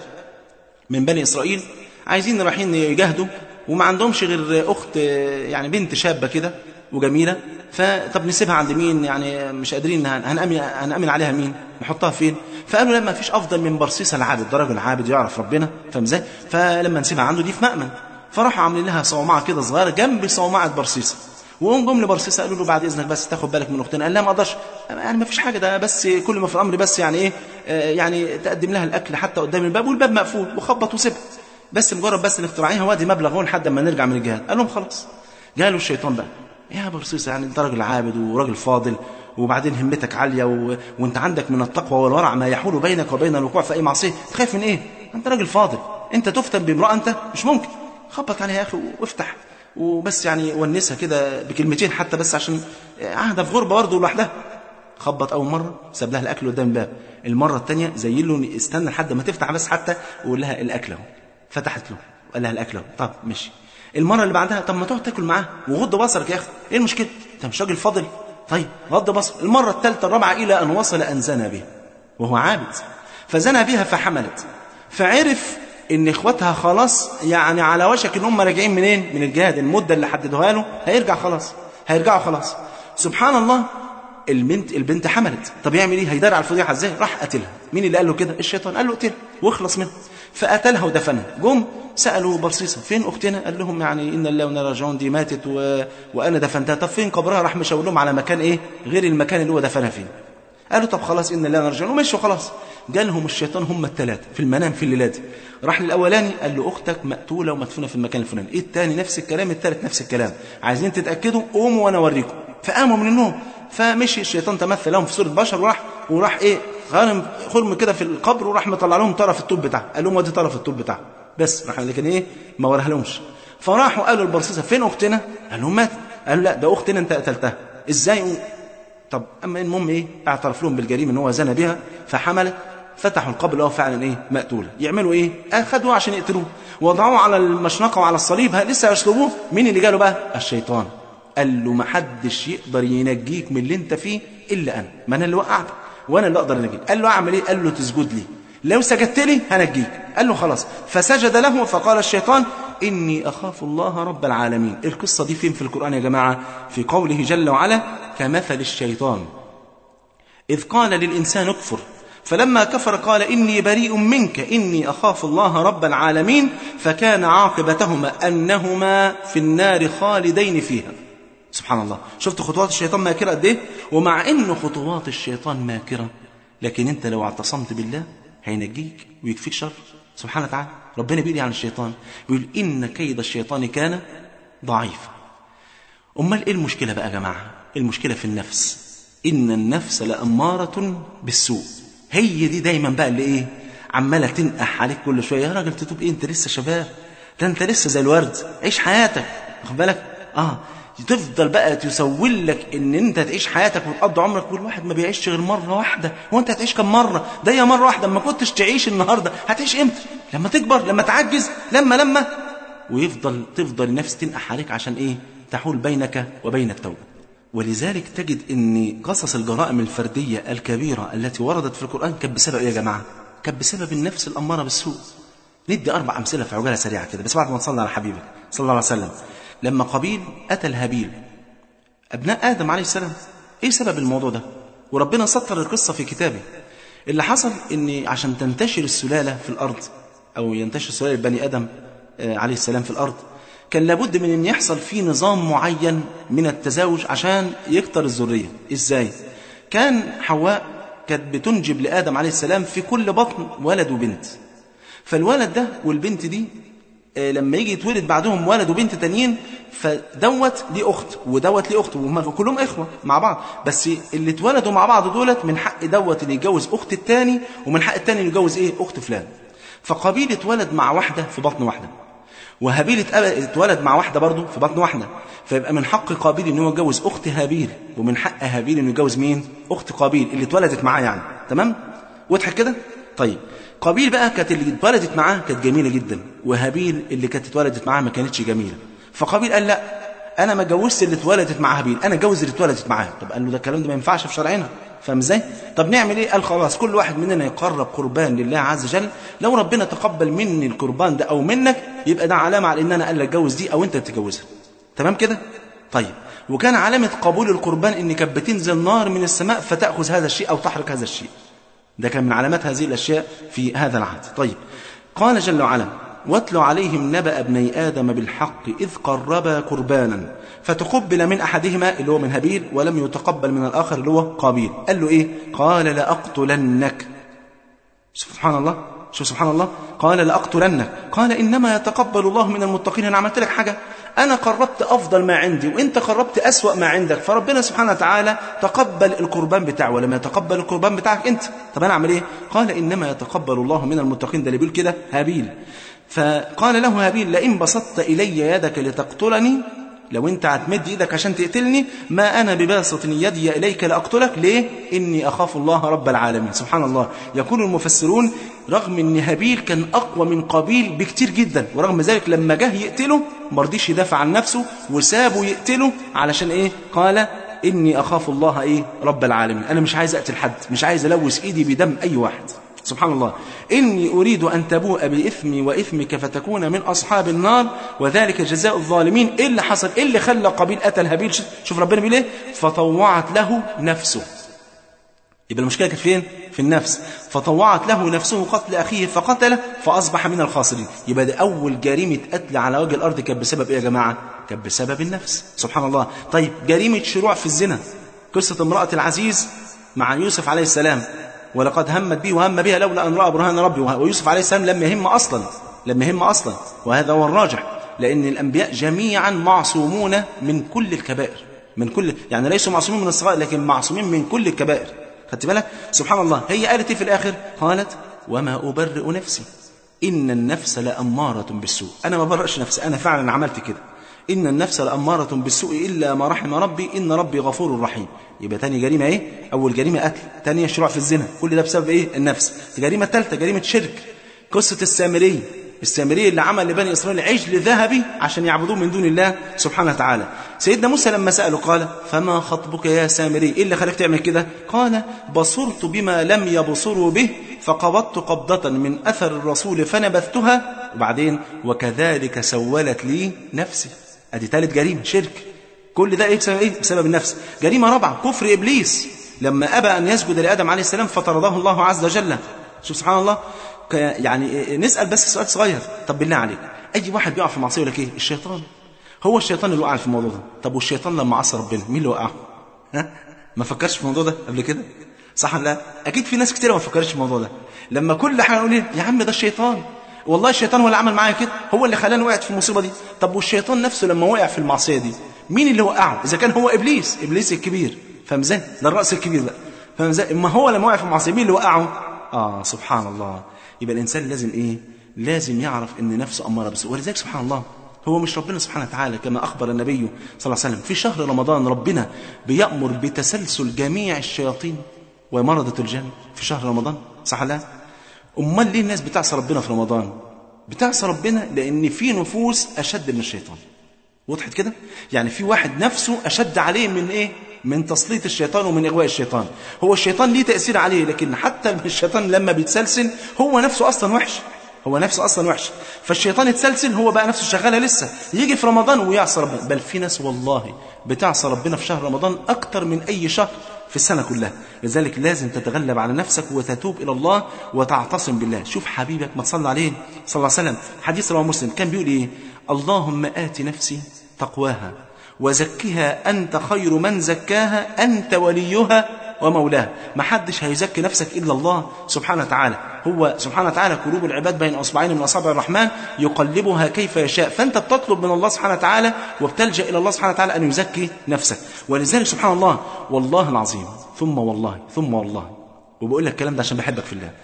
من بني إسرائيل عايزين رايحين يجاهدوا وما عندهمش غير أخت، يعني بنت شابة كده وجميلة. فطب نسيبها عند مين؟ يعني مش قادرين هنأمن عليها مين؟ نحطها فين؟ فقالوا لما فيش أفضل من برصيصة العابد، ده راجل عابد يعرف ربنا، فاهم ازاي؟ فلما نسيبها عنده دي في مأمن. فراحوا عاملين لها صومعة كده صغيرة جنب صومعة برصيصة، وهم جم لبرصيصة قالوا له بعد إذنك بس تاخد بالك من أختنا. قال لا ما أقدرش، يعني ما فيش حاجة، ده بس كل ما في الأمر بس يعني إيه، يعني تقدم لها الأكل حتى قدام الباب والباب مقفول وخبط وسيبها، بس مجرد بس نخترعيها وادي مبلغ لحد ما نرجع من الجهاد. قال لهم خلاص. جاله الشيطان بقى، يا برصيصة يعني انت راجل عابد وراجل فاضل، وبعدين همتك عالية وانت عندك من التقوى والورع ما يحول بينك وبين الوقوع في اي معصية، تخاف من ايه؟ انت راجل فاضل، انت تفتن بامرأة؟ انت مش ممكن. خبط عليها يا اخي وافتح وبس، يعني ونسها كده بكلمتين حتى بس عشان قاعدة في غربة برضه لوحدها. خبط اول مرة ساب لها الاكل قدام الباب، المرة الثانية زي له استنى لحد ما تفتح بس حتى وقول لها الاكل اهو. فتحت له وقال لها الاكل اهو. طب ماشي. المرة اللي بعدها طب ما تقعد تاكل معاه وغض بصرك يا اخي، ايه المشكلة؟ انت مش راجل فاضل؟ طيب غض بصر. المرة الثالثة الرابعة إلى أن وصل أن زنى بها وهو عابد، فزنى بها فحملت، فعرف ان اخواتها خلاص يعني على وشك ان هم راجعين منين؟ من الجهاد، المدة اللي حددوها له هيرجع خلاص، هيرجعوا خلاص. سبحان الله، البنت حملت. طب يعمل ايه؟ هيدار على الفضيحة ازاي؟ راح قتلها. مين اللي قال له كده؟ الشيطان. قال له قتلها واخلص منها. فقتلها ودفنها. جم سألوا برصيصة فين أختنا؟ قال لهم يعني إن الله وإنا راجعون، دي ماتت وأنا دفنتها. طب فين قبرها؟ راح مشاور لهم على مكان إيه غير المكان اللي هو دفنها فيه. قالوا طب خلاص إن الله راجعون ومشوا خلاص. جالهم الشيطان هم ال3 في المنام في الليلة دي. راح للأولاني قال له أختك مقتولة ومدفونة في المكان الفلاني. إيه الثاني نفس الكلام، الثالث نفس الكلام. عايزين تتأكدوا؟ قوموا وأنا أوريكم. فقاموا من النوم. فمشي الشيطان تمثل لهم في صورة بشر وراح إيه خرم كده في القبر، وراح مطلع لهم طرف الطوب بتاعه. قال لهم ودي طرف الطوب بتاعه بس، راح لكن ايه ما وراها لهمش. فراحوا قالوا البرصيصة فين أختنا؟ قال لهم مات. قالوا لا ده أختنا انت قتلتها. ازاي؟ طب اما المهم ايه اعترف لهم بالجريمة ان هو زنى بها فحملت. فتحوا القبر لقوا فعلا ايه مقتولة. يعملوا ايه؟ اخذوه عشان يقتلوه، وضعوه على المشنقة وعلى الصليب لسه يصلبوه. مين اللي جاله بقى؟ الشيطان. قال له ما حدش يقدر ينجيك من اللي انت فيه الا انا، ما انا اللي وقعتك وانا اللي اقدر انجيك. قال له اعمل ايه؟ قال له تسجد لي. لو سجدت لي هنجيك. قال له خلاص، فسجد له. فقال الشيطان إني أخاف الله رب العالمين. القصة دي فين في القرآن يا جماعة؟ في قوله جل وعلا كمثل الشيطان إذ قال للإنسان اكفر فلما كفر قال إني بريء منك إني أخاف الله رب العالمين فكان عاقبتهما أنهما في النار خالدين فيها. سبحان الله. شفت خطوات الشيطان ماكرة قد إيه؟ ومع إن خطوات الشيطان ماكرة لكن أنت لو اعتصمت بالله هينجيك ويكفيك شر سبحانه وتعالى. ربنا بيقول عن الشيطان بيقول إن كيد الشيطان كان ضعيفا. أمال إيه المشكلة بقى يا جماعة؟ المشكلة في النفس. إن النفس لأمارة بالسوء. هي دي دايما بقى اللي إيه؟ عمالة تنقح عليك كل شوية. يا راجل تتوب إيه؟ أنت لسه شباب، ده أنت لسه زي الورد، عيش حياتك. واخد بالك؟ تفضل بقى تسول لك ان انت تعيش حياتك وتقضي عمرك. والواحد ما بيعيش غير مره واحده. هو انت هتعيش كم مره؟ ده هي مره واحده. ما كنتش تعيش النهارده هتعيش امتى؟ لما تكبر، لما تعجز، لما تفضل النفس تنقح عليك عشان ايه؟ تحول بينك وبين التوبه. ولذلك تجد ان قصص الجرائم الفرديه الكبيره التي وردت في القران كانت بسبب ايه يا جماعه؟ كانت بسبب النفس الاماره بالسوء. ندي 4 امثله في عجاله سريعه كده بس بعد ما نصلي على حبيبك صلى الله عليه وسلم. لما قابيل قتل هابيل أبناء آدم عليه السلام، إيه سبب الموضوع ده؟ وربنا سطر القصة في كتابه. اللي حصل إن عشان تنتشر السلالة في الأرض أو ينتشر سلالة بني آدم عليه السلام في الأرض كان لابد من أن يحصل فيه نظام معين من التزاوج عشان يكتر الذرية. إزاي؟ كان حواء كانت بتنجب لآدم عليه السلام في كل بطن ولد وبنت. فالولد ده والبنت دي لما يجي يتولد بعدهم ولد وبنت تانيين فدوت ليه أخت ودوت ليه أخت وهم كلهم إخوة مع بعض. بس اللي اتولدوا مع بعض دولت من حق دوت اللي يتجوز أخت التاني ومن حق التاني اللي يتجوز إيه؟ أخت فلان. فقابيل اتولد مع واحدة في بطن واحدة وهابيل اتولد مع واحدة برضه في بطن واحدة. فيبقى من حق قابيل إنه يتجوز أخت هابيل ومن حق هابيل إنه يتجوز مين؟ أخت قابيل اللي اتولدت معاه يعني. تمام؟ واضح كده؟ طيب قابيل بقى كانت اللي اتولدت معاه كانت جميلة جدا وهابيل اللي كانت اتولدت معاه ما كانتش جميلة. فقابيل قال لا أنا ما جوزت اللي اتولدت مع هابيل، أنا جوز اللي اتولدت معاه. طب قال له ده الكلام ده ما ينفعش في شرعنا. فاهم ازاي؟ طب نعمل ايه؟ قال خلاص كل واحد مننا يقرب قربان لله عز وجل. لو ربنا تقبل مني القربان ده أو منك يبقى ده علامة على إن أنا قال لك جوز دي أو أنت بتجوزها. تمام كده؟ طيب وكان علامة قبول القربان إن كانت بتنزل نار من السماء فتأخذ هذا الشيء أو تحرق هذا الشيء. ده كان من علامات هذه الأشياء في هذا العهد. طيب قال جل وعلا واتل عليهم نبأ ابني آدم بالحق إذ قربا قربانا فتقبل من أحدهما اللي هو من هابيل ولم يتقبل من الآخر اللي هو قابيل. قال له إيه؟ قال لأقتلنك. سبحان الله. شو سبحان الله؟ قال لأقتلنك. قال إنما يتقبل الله من المتقين. أنا عملت لك حاجة؟ أنا قربت أفضل ما عندي وإنت قربت أسوأ ما عندك. فربنا سبحانه وتعالى تقبل القربان بتاعه ولما يتقبل القربان بتاعك أنت. طب أنا أعمل إيه؟ قال إنما يتقبل الله من المتقين. ده اللي بيقول كده هابيل. فقال له هابيل لئن بسطت إلي يدك لتقتلني، لو أنت هتمد إيدك عشان تقتلني ما أنا بباسط يدي إليك لأقتلك. ليه؟ إني أخاف الله رب العالمين. سبحان الله. يقول المفسرون رغم أن هابيل كان أقوى من قابيل بكتير جدا ورغم ذلك لما جه يقتله مرضيش يدافع عن نفسه وسابه يقتله علشان إيه؟ قال إني أخاف الله إيه؟ رب العالمين. أنا مش عايز أقتل حد، مش عايز ألوث إيدي بدم أي واحد. سبحان الله. إني أريد أن تبوء بإثمي وإثمك فتكون من أصحاب النار وذلك جزاء الظالمين. إيه اللي حصل؟ إيه اللي خلى قابيل قتل هابيل؟ شوف ربنا بيقول إيه؟ فطوعت له نفسه. يبقى المشكلة كانت فين؟ في النفس. فطوعت له نفسه قتل أخيه فقتله فأصبح من الخاسرين. يبقى ده أول جريمة قتل على وجه الأرض كانت بسبب إيه يا جماعة؟ كانت بسبب النفس. سبحان الله. طيب جريمة شروع في الزنا، قصة امرأة العزيز مع يوسف عليه السلام ولقد همت به وهم بها لولا أن رأى برهان ربي. ويوسف عليه السلام لم يهم أصلا وهذا هو الراجح لأن الأنبياء جميعا معصومون من كل الكبائر، من كل يعني ليسوا معصومين من الصغائر لكن معصومين من كل الكبائر. خدت بالك؟ سبحان الله. هي قالت إيه في الآخر؟ قالت وما أبرئ نفسي إن النفس لأمارة بالسوء. أنا ما برأش نفسي، أنا فعلا عملت كده. إن النفس لأمارة بالسوء إلا ما رحم ربي إن ربي غفور رحيم. يبقى تاني جريمة إيه؟ أول جريمة قتل، تانية شروع في الزنا، كل ده بسبب إيه؟ النفس. جريمة ثالثة جريمة شرك، قصة السامري اللي عمل لبني إسرائيل عجل ذهبي عشان يعبدوه من دون الله سبحانه وتعالى. سيدنا موسى لما سأله قال فما خطبك يا سامري؟ إيه اللي خليك تعمل كده؟ قال بصرت بما لم يبصروا به فقبضت قبضة من أثر الرسول فنبذتها، وبعدين وكذلك سولت لي نفسي. أدي ثالث جريمة، شرك. كل ده بسبب إيه؟ بسبب النفس. جريمة رابعة، كفر إبليس لما أبى أن يسجد لآدم عليه السلام فطرده الله عز وجل. شوف سبحان الله. يعني نسأل بس سؤال صغير، طب بالله عليك أي واحد بيقع في معصية يقول لك إيه؟ الشيطان. هو الشيطان اللي وقع في الموضوع ده. طب والشيطان لما عصى ربنا مين اللي وقعه؟ ما فكرش في الموضوع ده قبل كده؟ صح ولا لا؟ أكيد في ناس كتير ما فكرش في الموضوع ده. لما كل حاجة نقول يا عم ده الشيطان، والله الشيطان هو اللي عمل معايا كده، هو اللي خلاني وقعت في المصيبة دي. طب والشيطان نفسه لما وقع في المعصية دي مين اللي وقعه؟ إذا كان هو إبليس الكبير، فاهم ازاي؟ ده الرأس الكبير بقى، فاهم ازاي؟ اما هو لما وقع في المعصية مين اللي وقعه؟ سبحان الله. يبقى الإنسان لازم إيه؟ لازم يعرف إن نفسه أمارة بالسوء. ولذلك سبحان الله هو مش ربنا سبحانه وتعالى كما أخبر النبي صلى الله عليه وسلم في شهر رمضان ربنا بيأمر بتسلسل جميع الشياطين ومرضة الجن في شهر رمضان، صح لا؟ أمال ليه الناس بتعصى ربنا في رمضان؟ بتعصى ربنا لأن في نفوس أشد من الشيطان. وضحت كده؟ يعني في واحد نفسه أشد عليه من إيه؟ من تسليط الشيطان ومن إغواء الشيطان. هو الشيطان ليه تأثير عليه، لكن حتى الشيطان لما بيتسلسل هو نفسه أصلا وحش، فالشيطان يتسلسل هو بقى نفسه شغالة لسه، يجي في رمضان ويعصى ربنا. بل في ناس والله بتعصى ربنا في شهر رمضان أكتر من أي شهر في السنة كلها. لذلك لازم تتغلب على نفسك وتتوب إلى الله وتعتصم بالله. شوف حبيبك ما تصلى عليه صلى الله عليه وسلم، حديث رواه مسلم كان بيقول إيه؟ اللهم آت نفسي تقواها وزكها أنت خير من زكاها أنت وليها ومولاها. ما حدش هيزكي نفسك إلا الله سبحانه وتعالى. هو سبحانه وتعالى قلوب العباد بين أصبعين من أصابع الرحمن يقلبها كيف يشاء. فأنت بتطلب من الله سبحانه وتعالى وبتلجأ إلى الله سبحانه وتعالى أن يزكي نفسك. ولذلك سبحان الله والله العظيم ثم والله وبقول لك الكلام ده عشان بحبك في الله،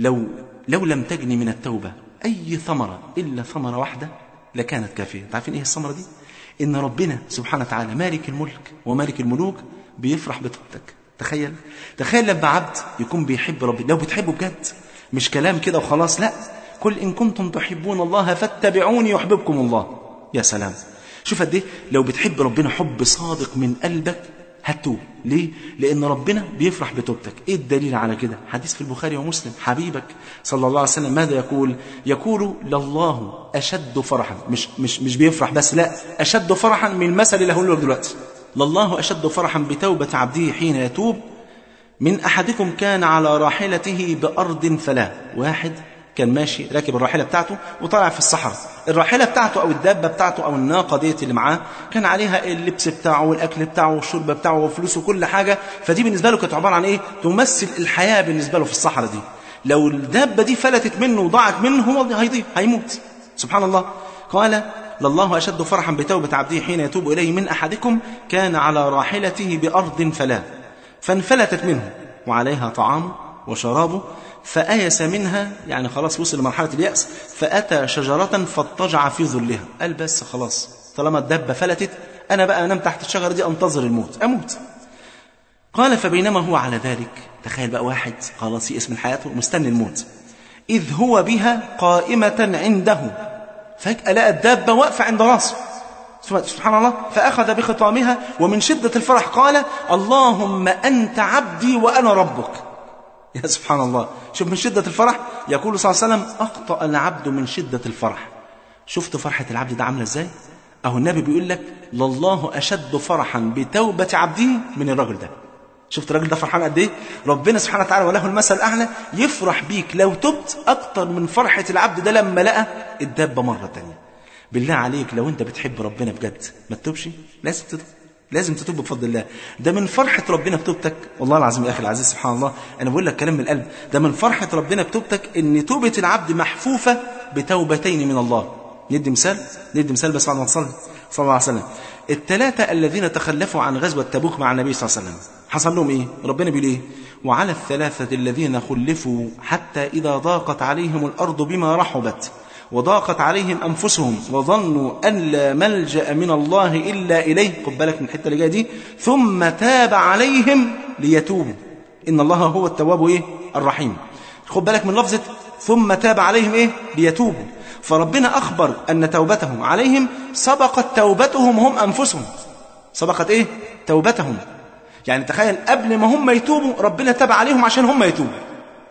لو لم تجني من التوبة أي ثمرة إلا ثمرة واحدة لكانت كافية. عارفين إيه الثمرة دي؟ إن ربنا سبحانه وتعالى مالك الملك ومالك الملوك بيفرح بتوبتك. تخيل لما عبد يكون بيحب ربنا، لو بتحبه بجد مش كلام كده وخلاص، لا، قل إن كنتم تحبون الله فاتبعوني يحببكم الله. يا سلام، شوف قد ايه لو بتحب ربنا حب صادق من قلبك هتوب. ليه؟ لأن ربنا بيفرح بتوبتك. ايه الدليل على كده؟ حديث في البخاري ومسلم، حبيبك صلى الله عليه وسلم ماذا يقول لله أشد فرحا، مش بيفرح بس، لا، أشد فرحا من المثل اللي هقوله دلوقتي. لله أشد فرحا بتوبة عبده حين يتوب من أحدكم كان على راحلته بأرض فلا. واحد كان ماشي راكب الراحلة بتاعته وطلع في الصحراء، الراحلة بتاعته أو الدابة بتاعته أو الناقة ديت اللي معاه كان عليها اللبس بتاعه والأكل بتاعه والشرب بتاعه وفلوسه وكل حاجة، فدي بالنسبة له كانت عبارة عن إيه؟ تمثل الحياة بالنسبة له في الصحراء دي. لو الدابة دي فلتت منه وضاعت منه هو هيضيع، هيموت. سبحان الله. قال لله أشد فرحا بتوبة عبده حين يتوب إليه من أحدكم كان على راحلته بأرض فلا فانفلتت منه وعليها طعامه وشرابه فآيس منها، يعني خلاص وصل لمرحلة اليأس، فأتى شجرة فاضطجع في ظلها. قال بس خلاص طالما الدابة فلتت أنا بقى أنام تحت الشجرة دي أنتظر الموت، أموت. قال فبينما هو على ذلك، تخيل بقى واحد خلاص يئس من حياته مستني الموت، إذ هو بها قائمة عنده، فجأة لقى الدابة واقفة عند راسه، سبحان الله، فأخذ بخطامها ومن شدة الفرح قال اللهم أنت عبدي وأنا ربك. يا سبحان الله، شوف من شدة الفرح، يقول صلى الله عليه وسلم أخطأ العبد من شدة الفرح. شفت فرحة العبد ده عاملة ازاي؟ أهو النبي بيقول لك لله أشد فرحا بتوبة عبده من الرجل ده. شفت الراجل ده فرحان قد ايه؟ ربنا سبحانه وتعالى وله المثل الأعلى يفرح بيك لو تبت أكتر من فرحة العبد ده لما لقى الدابة مرة تانية. بالله عليك لو انت بتحب ربنا بجد ما تتوبش؟ لازم تتوب بفضل الله. ده من فرحة ربنا بتوبتك، والله العظيم يا أخي العزيز سبحان الله أنا بقول لك كلام من القلب، ده من فرحة ربنا بتوبتك إن توبة العبد محفوفة بتوبتين من الله. ندي مثال بس بعد ما صلى الله عليه وسلم. الثلاثة الذين تخلفوا عن غزوة تبوك مع النبي صلى الله عليه وسلم حصل لهم إيه؟ ربنا بيقول إيه؟ وعلى الثلاثة الذين خلفوا حتى إذا ضاقت عليهم الأرض بما رحبت وضاقت عليهم أنفسهم وظنوا أن لا ملجأ من الله إلا إليه، خد بالك من الحتة اللي جاية دي، ثم تاب عليهم ليتوبوا إن الله هو التواب إيه؟ الرحيم. خد بالك من لفظة ثم تاب عليهم إيه؟ ليتوبوا. فربنا أخبر أن توبتهم عليهم سبقت توبتهم هم أنفسهم، سبقت إيه؟ توبتهم. يعني تخيل قبل ما هم يتوبوا ربنا تاب عليهم عشان هم يتوبوا.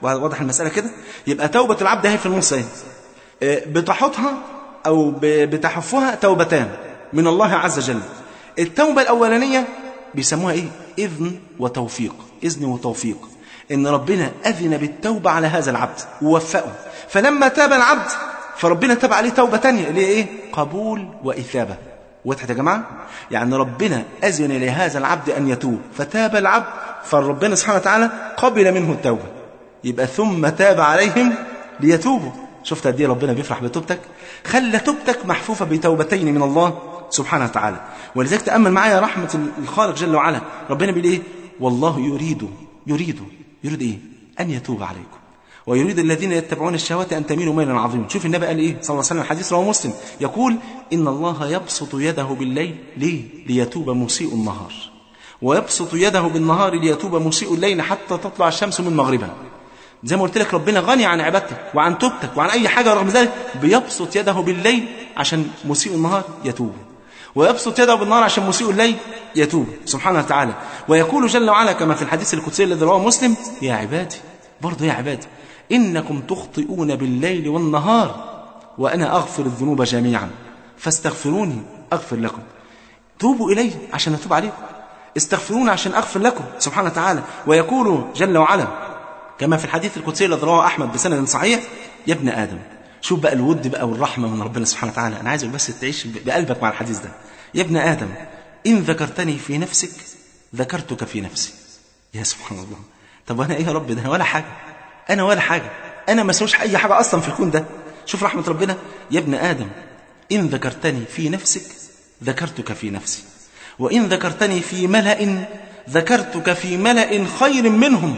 واضح المسألة كده؟ يبقى توبة العبد هي في النص اهي، بتحطها أو بتحفها توبتان من الله عز وجل. التوبة الأولانية بيسموها إيه؟ إذن وتوفيق، إذن وتوفيق، إن ربنا أذن بالتوبة على هذا العبد ووفقه، فلما تاب العبد فربنا تاب عليه توبة تانية اللي هي إيه؟ قبول وإثابة. وضحت يا جماعة؟ يعني ربنا أذن لهذا العبد أن يتوب، فتاب العبد، فربنا سبحانه وتعالى قبل منه التوبة، يبقى ثم تاب عليهم ليتوبوا. شفت قد ايه ربنا بيفرح بتوبتك؟ خلى توبتك محفوفة بتوبتين من الله سبحانه وتعالى. ولذلك تأمل معايا رحمة الخالق جل وعلا، ربنا بيقول ايه؟ والله يريد ايه؟ أن يتوب عليكم، ويريد الذين يتبعون الشهوات أن تميلوا ميلا عظيما. شوف النبي قال ايه صلى الله عليه وسلم، الحديث رواه مسلم، يقول إن الله يبسط يده بالليل ليه؟ ليتوب مسيء النهار، ويبسط يده بالنهار ليتوب مسيء الليل حتى تطلع الشمس من مغربها. زي ما قلت لك ربنا غني عن عبادتك وعن توبتك وعن أي حاجة، رغم ذلك بيبسط يده بالليل عشان مسيء النهار يتوب، ويبسط يده بالنهار عشان مسيء الليل يتوب سبحانه وتعالى. ويقول جل وعلا كما في الحديث القدسي الذي رواه مسلم: يا عبادي، برضه يا عبادي، إنكم تخطئون بالليل والنهار وأنا أغفر الذنوب جميعا فاستغفروني أغفر لكم. توبوا إلي عشان أتوب عليكم، استغفروني عشان أغفر لكم سبحانه وتعالى. ويقول جل وعلا كما في الحديث القدسي الذي رواه أحمد بسند صحيح: يا ابن آدم. شوف بقى الود بقى والرحمة من ربنا سبحانه وتعالى، أنا عايزك بس تعيش بقلبك مع الحديث ده. يا ابن آدم إن ذكرتني في نفسك ذكرتك في نفسي. يا سبحان الله، طب وأنا إيه يا رب؟ ده ولا حاجة، أنا ولا حاجة، أنا ما اسويش أي حاجة أصلا في الكون ده. شوف رحمة ربنا: يا ابن آدم إن ذكرتني في نفسك ذكرتك في نفسي، وإن ذكرتني في ملأ ذكرتك في ملأ خير منهم.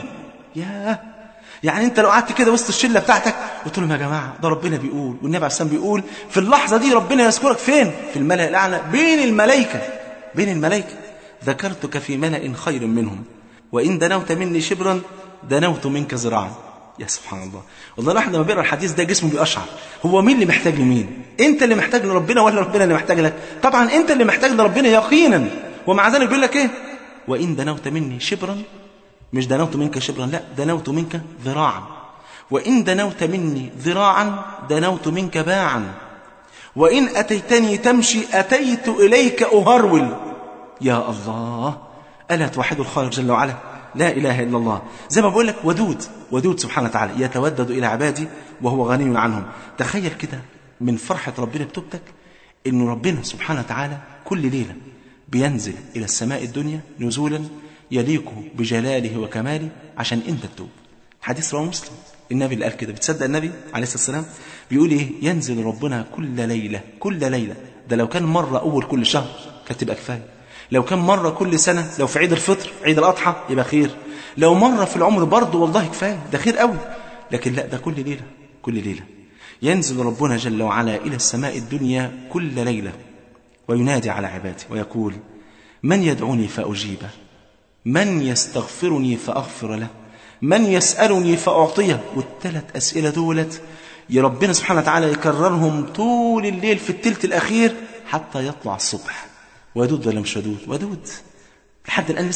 يعني انت لو قعدت كده وسط الشله بتاعتك قلت لهم: يا جماعه ده ربنا بيقول والنبي عليه السلام بيقول، في اللحظه دي ربنا يذكرك فين؟ في الملأ الاعلى بين الملائكه، ذكرتك في ملأ خير منهم، وان دنوت مني شبرا دنوت منك ذراعا. يا سبحان الله، والله الواحد لما بيقرا الحديث ده جسمه بيقشعر. هو مين اللي محتاج لمين؟ انت اللي محتاج لربنا ولا ربنا اللي محتاج لك؟ طبعا انت اللي محتاج لربنا يقينا. ومع ذلك بيقول لك ايه؟ وان دنوت مني شبرا، مش دنوت منك شبرا، لا، دنوت منك ذراعا، وإن دنوت مني ذراعا دنوت منك باعا، وإن أتيتني تمشي أتيت إليك أهرول. يا الله، ألا توحد الخالق جل وعلا؟ لا إله إلا الله. زي ما بقول لك ودود سبحانه وتعالى، يتودد إلى عبادي وهو غني عنهم. تخيل كده من فرحة ربنا بتوبتك إنه ربنا سبحانه وتعالى كل ليلة بينزل إلى السماء الدنيا نزولا يليق بجلاله وكماله عشان انت تتوب. حديث رواه مسلم، النبي اللي قال كده، بتصدق النبي عليه الصلاة والسلام بيقول ايه؟ ينزل ربنا كل ليلة. ده لو كان مرة أول كل شهر كانت تبقى كفاية، لو كان مرة كل سنة، لو في عيد الفطر عيد الأضحى يبقى خير، لو مرة في العمر برضه والله كفاية، ده خير قوي. لكن لا، ده كل ليلة ينزل ربنا جل وعلا إلى السماء الدنيا كل ليلة وينادي على عباده ويقول: من يدعوني فأجيبه، من يستغفرني فأغفر له، من يسألني فأعطيه. والثلاث أسئلة دولت يا ربنا سبحانه وتعالى يكررهم طول الليل في الثلث الأخير حتى يطلع الصبح. ودود ولا مش ودود؟ لحد الآن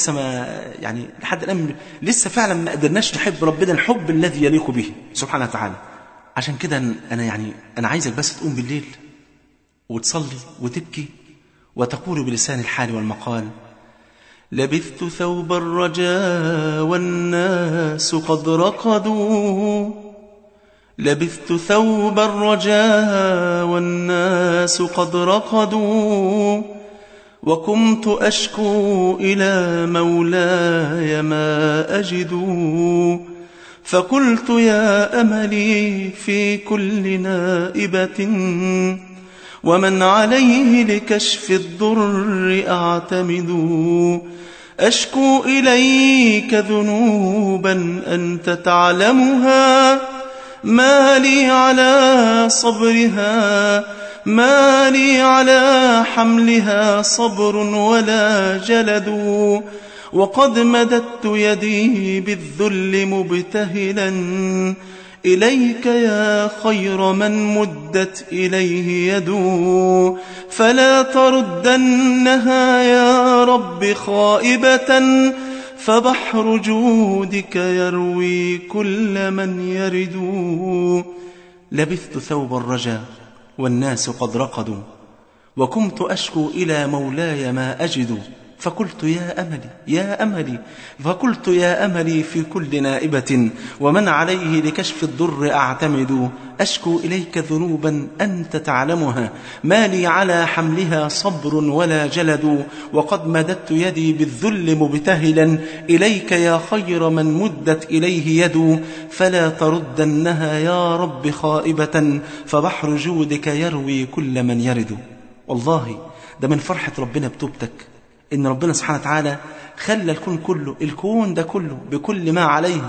لسه فعلا ما قدرناش نحب ربنا الحب الذي يليق به سبحانه وتعالى. عشان كده أنا عايزك بس تقوم بالليل وتصلي وتبكي وتقول بلسان الحال والمقال: لبثت ثوب الرجاء والناس قد رقدوا، لبثت ثوب الرجاء والناس قد رقدوا، وكنت أشكو إلى مولاي ما أجد، فقلت يا أملي في كل نائبة ومن عليه لكشف الضر أعتمد، أشكو إليك ذنوبا أنت تعلمها، ما لي على صبرها، ما لي على حملها صبر ولا جلد، وقد مددت يدي بالذل مبتهلا إليك يا خير من مدت إليه يدو، فلا تردنها يا رب خائبة، فبحر جودك يروي كل من يرد. لبثت ثوب الرجا والناس قد رقدوا، وكنت أشكو إلى مولاي ما أجد. فقلت يا أملي يا أملي، فقلت يا أملي في كل نائبة، ومن عليه لكشف الضر أعتمد. أشكو إليك ذنوبا أنت تعلمها، ما لي على حملها صبر ولا جلد. وقد مددت يدي بالذل مبتهلا إليك يا خير من مدت إليه يد. فلا تردنها يا رب خائبة، فبحر جودك يروي كل من يرد. والله ده من فرحة ربنا بتوبتك، إن ربنا سبحانه وتعالى خلى الكون ده كله بكل ما عليه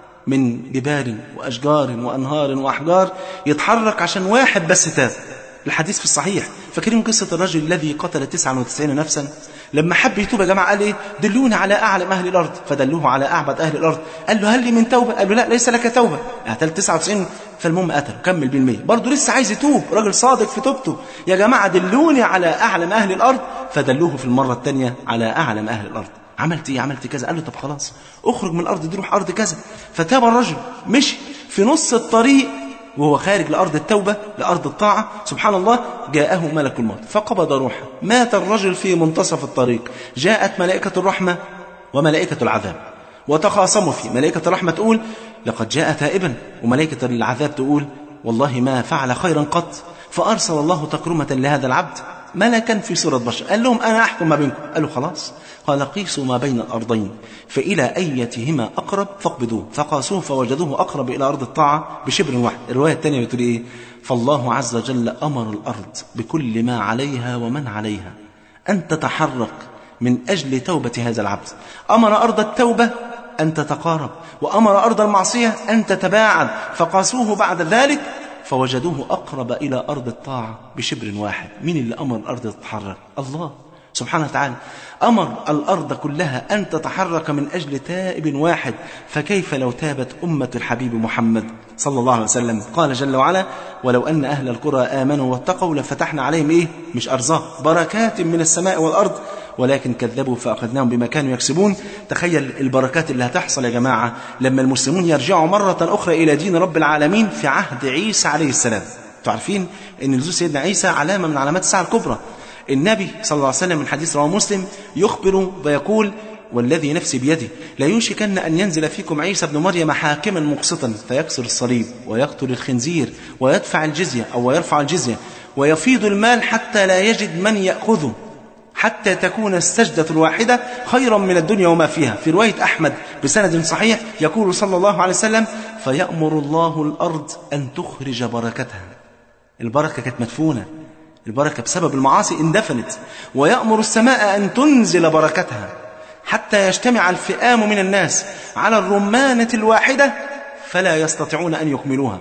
من جبال وأشجار وأنهار وأحجار يتحرك عشان واحد بس تاب. الحديث في الصحيح، فاكرين قصة الرجل الذي قتل 99 نفسا؟ لما حب يتوب يا جماعة قال إيه؟ دلوني على أعلم أهل الأرض، فدلوه على أعبد أهل الأرض. قال له هل لي من توبة؟ قال له لا، ليس لك توبة. قتل 99، فالمهم قتله كمل بالمية، برضه لسه عايز يتوب، راجل صادق في توبته. يا جماعة دلوني على أعلم أهل الأرض، فدلوه في المرة الثانية على أعلم أهل الأرض. عملت إيه؟ عملت كذا. قال له طب خلاص اخرج من الأرض دي، روح أرض كذا. فتاب الرجل، مشي في نص الطريق وهو خارج لأرض التوبة لأرض الطاعة، سبحان الله، جاءه ملك الموت فقبض روحه. مات الرجل في منتصف الطريق. جاءت ملائكة الرحمة وملائكة العذاب وتخاصموا فيه. ملائكة الرحمة تقول لقد جاء تائبا، وملائكة العذاب تقول والله ما فعل خيرا قط. فأرسل الله تكرمة لهذا العبد ملكا في صورة بشر، قال لهم أنا أحكم ما بينكم. قالوا خلاص. قال قيسوا ما بين الأرضين فإلى أيتهما أقرب فاقبضوه. فقاسوه فوجدوه أقرب إلى أرض الطاعة بشبر واحد. الرواية الثانية بتقول إيه؟ فالله عز وجل أمر الأرض بكل ما عليها ومن عليها أن تتحرك من أجل توبة هذا العبد. أمر أرض التوبة أن تتقارب، وأمر أرض المعصية أن تتباعد. فقاسوه بعد ذلك فوجدوه أقرب إلى أرض الطاعة بشبر واحد. مين اللي أمر الأرض تتحرك؟ الله سبحانه وتعالى أمر الأرض كلها أن تتحرك من أجل تائب واحد. فكيف لو تابت أمة الحبيب محمد صلى الله عليه وسلم؟ قال جل وعلا ولو أن أهل القرى آمنوا واتقوا لفتحنا عليهم إيه؟ مش أرزاق، بركات من السماء والأرض، ولكن كذبوا فأخذناهم بما كانوا يكسبون. تخيل البركات اللي هتحصل يا جماعة لما المسلمون يرجعوا مرة أخرى إلى دين رب العالمين في عهد عيسى عليه السلام. تعرفين أن نزول سيدنا عيسى علامة من علامات الساعة الكبرى. النبي صلى الله عليه وسلم من حديث رواه مسلم يخبر ويقول والذي نفسي بيده لا يوشكن أن ينزل فيكم عيسى ابن مريم حاكما مقسطا فيكسر الصليب ويقتل الخنزير ويدفع الجزية أو ويرفع الجزية ويفيض المال حتى لا يجد من يأخذه، حتى تكون السجدة الواحدة خيرا من الدنيا وما فيها. في رواية أحمد بسند صحيح يقول صلى الله عليه وسلم فيأمر الله الأرض أن تخرج بركتها. البركة كانت مدفونة، البركة بسبب المعاصي اندفنت. ويأمر السماء أن تنزل بركتها حتى يجتمع الفئام من الناس على الرمانة الواحدة فلا يستطيعون أن يكملوها،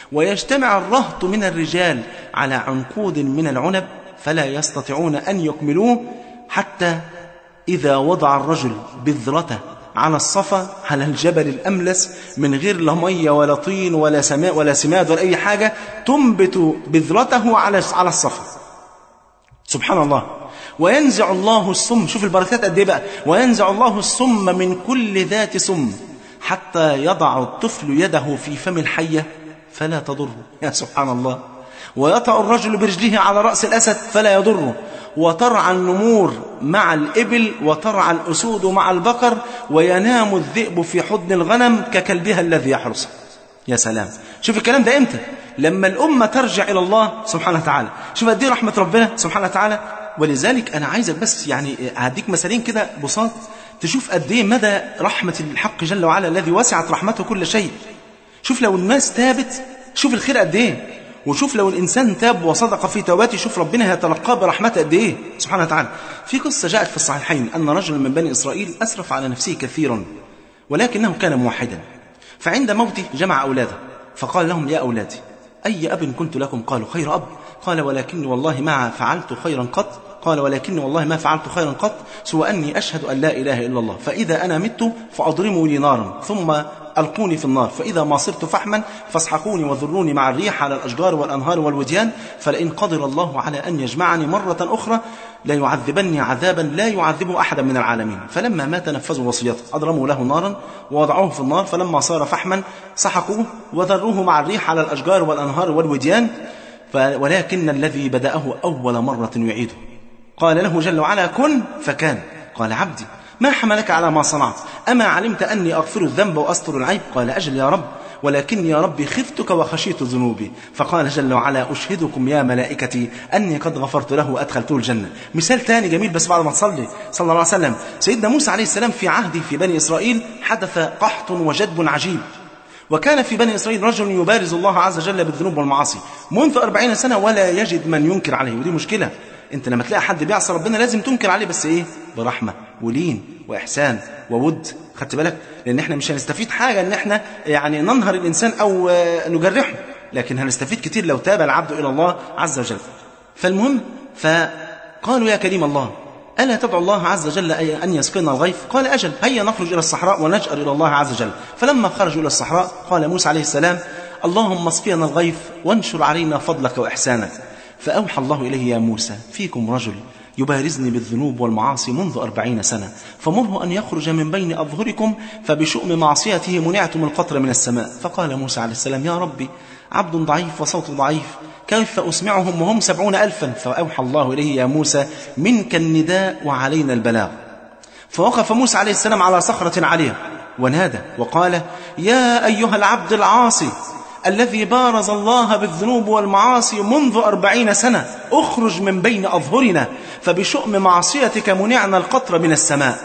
ويجتمع الرهط من الرجال على عنقود من العنب فلا يستطيعون أن يكملوه، حتى إذا وضع الرجل بذرته على الصفا على الجبل الأملس من غير لا مية ولا طين ولا سماء ولا سماد ولا أي حاجة تنبت بذرته على الصفا. سبحان الله. وينزع الله السم، شوف البركات قد ايه بقى، وينزع الله السم من كل ذات سم حتى يضع الطفل يده في فم الحية فلا تضره. يا سبحان الله. ويطأ الرجل برجله على رأس الأسد فلا يضره، وترعى النمور مع الإبل وترعى الأسود مع البقر، وينام الذئب في حضن الغنم ككلبها الذي يحرسه. يا سلام. شوف الكلام ده امتى؟ لما الأمة ترجع إلى الله سبحانه وتعالى. شوف قد ايه رحمة ربنا سبحانه وتعالى. ولذلك أنا عايزك بس يعني هديك مثالين كده بساط تشوف قد ايه مدى رحمة الحق جل وعلا الذي وسعت رحمته كل شيء. شوف لو الناس تابت شوف الخير قد ايه، وشوف لو الإنسان تاب وصدق في توبته شوف ربنا هيتلقاه برحمته قد ايه سبحانه وتعالى. في قصة جاءت في الصحيحين أن رجلا من بني إسرائيل أسرف على نفسه كثيرا ولكنه كان موحدا، فعند موته جمع أولاده فقال لهم يا أولادي أي أب كنت لكم؟ قالوا خير أب. قال ولكني والله ما فعلت خيرا قط. قال ولكني والله ما فعلت خيرا قط سوى أني أشهد أن لا إله إلا الله، فإذا أنا مت فأضرموا لي نارا ثم ألقوني في النار، فإذا ما صرت فحما فاسحقوني وذروني مع الريح على الأشجار والأنهار والوديان، فلئن قدر الله على أن يجمعني مرة أخرى لا يعذبني عذابا لا يعذبه أحدا من العالمين. فلما مات نفذوا وصيته، أضرموا له نارا ووضعوه في النار، فلما صار فحما سحقوه وذروه مع الريح على الأشجار والأنهار والوديان، ولكن الذي بدأه أول مرة يعيده. قال له جل وعلا كن فكان. قال عبدي ما حملك على ما صنعت؟ أما علمت أني أغفر الذنب وأستر العيب؟ قال أجل يا رب، ولكني يا ربي خفتك وخشيت ذنوبي. فقال جل وعلا أشهدكم يا ملائكتي أني قد غفرت له وأدخلته الجنة. مثال تاني جميل بس بعد ما تصلي صلى الله عليه وسلم. سيدنا موسى عليه السلام في عهده في بني إسرائيل حدث قحط وجدب عجيب، وكان في بني إسرائيل رجل يبارز الله عز وجل بالذنوب والمعاصي منذ 40 سنة ولا يجد من ينكر عليه. ودي مشكلة، انت لما تلاقي حد بيعصي ربنا لازم تنكر عليه، بس ايه؟ برحمة ولين وإحسان وود. خدت بالك؟ لأن احنا مش هنستفيد حاجة ان احنا يعني ننهر الإنسان أو نجرحه، لكن هنستفيد كتير لو تاب العبد إلى الله عز وجل. فالمهم فقالوا يا كريم الله ألا تدعو الله عز وجل أن يسقينا الغيث؟ قال أجل، هيا نخرج إلى الصحراء ونجأر إلى الله عز وجل. فلما خرجوا إلى الصحراء قال موسى عليه السلام اللهم اسقينا الغيث وانشر علينا فضلك وإحسانك. فأوحى الله إليه يا موسى فيكم رجل يبارزني بالذنوب والمعاصي منذ 40 سنة، فمره أن يخرج من بين أظهركم فبشؤم معصيته منعتم القطر من السماء. فقال موسى عليه السلام يا ربي عبد ضعيف وصوت ضعيف، كيف أسمعهم وهم 70,000؟ فأوحى الله إليه يا موسى منك النداء وعلينا البلاغ. فوقف موسى عليه السلام على صخرة عالية ونادى وقال يا أيها العبد العاصي الذي بارز الله بالذنوب والمعاصي منذ 40 سنة، اخرج من بين أظهرنا فبشؤم معصيتك منعنا القطر من السماء.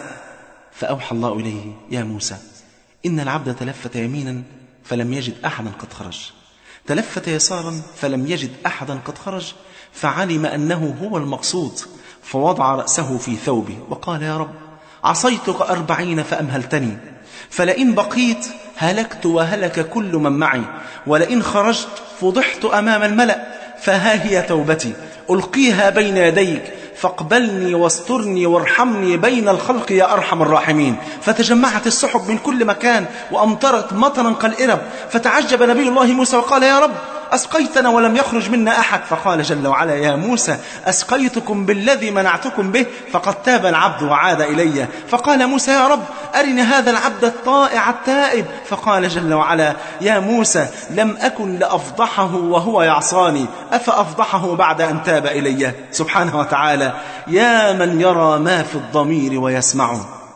فأوحى الله إليه يا موسى إن العبد تلفت يمينا فلم يجد أحدا قد خرج، تلفت يسارا فلم يجد أحدا قد خرج، فعلم أنه هو المقصود فوضع رأسه في ثوبه وقال يا رب عصيتك 40 فأمهلتني، فلئن بقيت هلكت وهلك كل من معي، ولئن خرجت فضحت أمام الملأ، فها هي توبتي ألقيها بين يديك فاقبلني واسترني وارحمني بين الخلق يا أرحم الراحمين. فتجمعت السحب من كل مكان وأمطرت مطرا كالإرب، فتعجب نبي الله موسى وقال يا رب أسقيتنا ولم يخرج منا أحد. فقال جل وعلا يا موسى أسقيتكم بالذي منعتكم به فقد تاب العبد وعاد إلي. فقال موسى يا رب أرني هذا العبد الطائع التائب. فقال جل وعلا يا موسى لم أكن لأفضحه وهو يعصاني، أفأفضحه بعد أن تاب إلي؟ سبحانه وتعالى يا من يرى ما في الضمير ويسمع،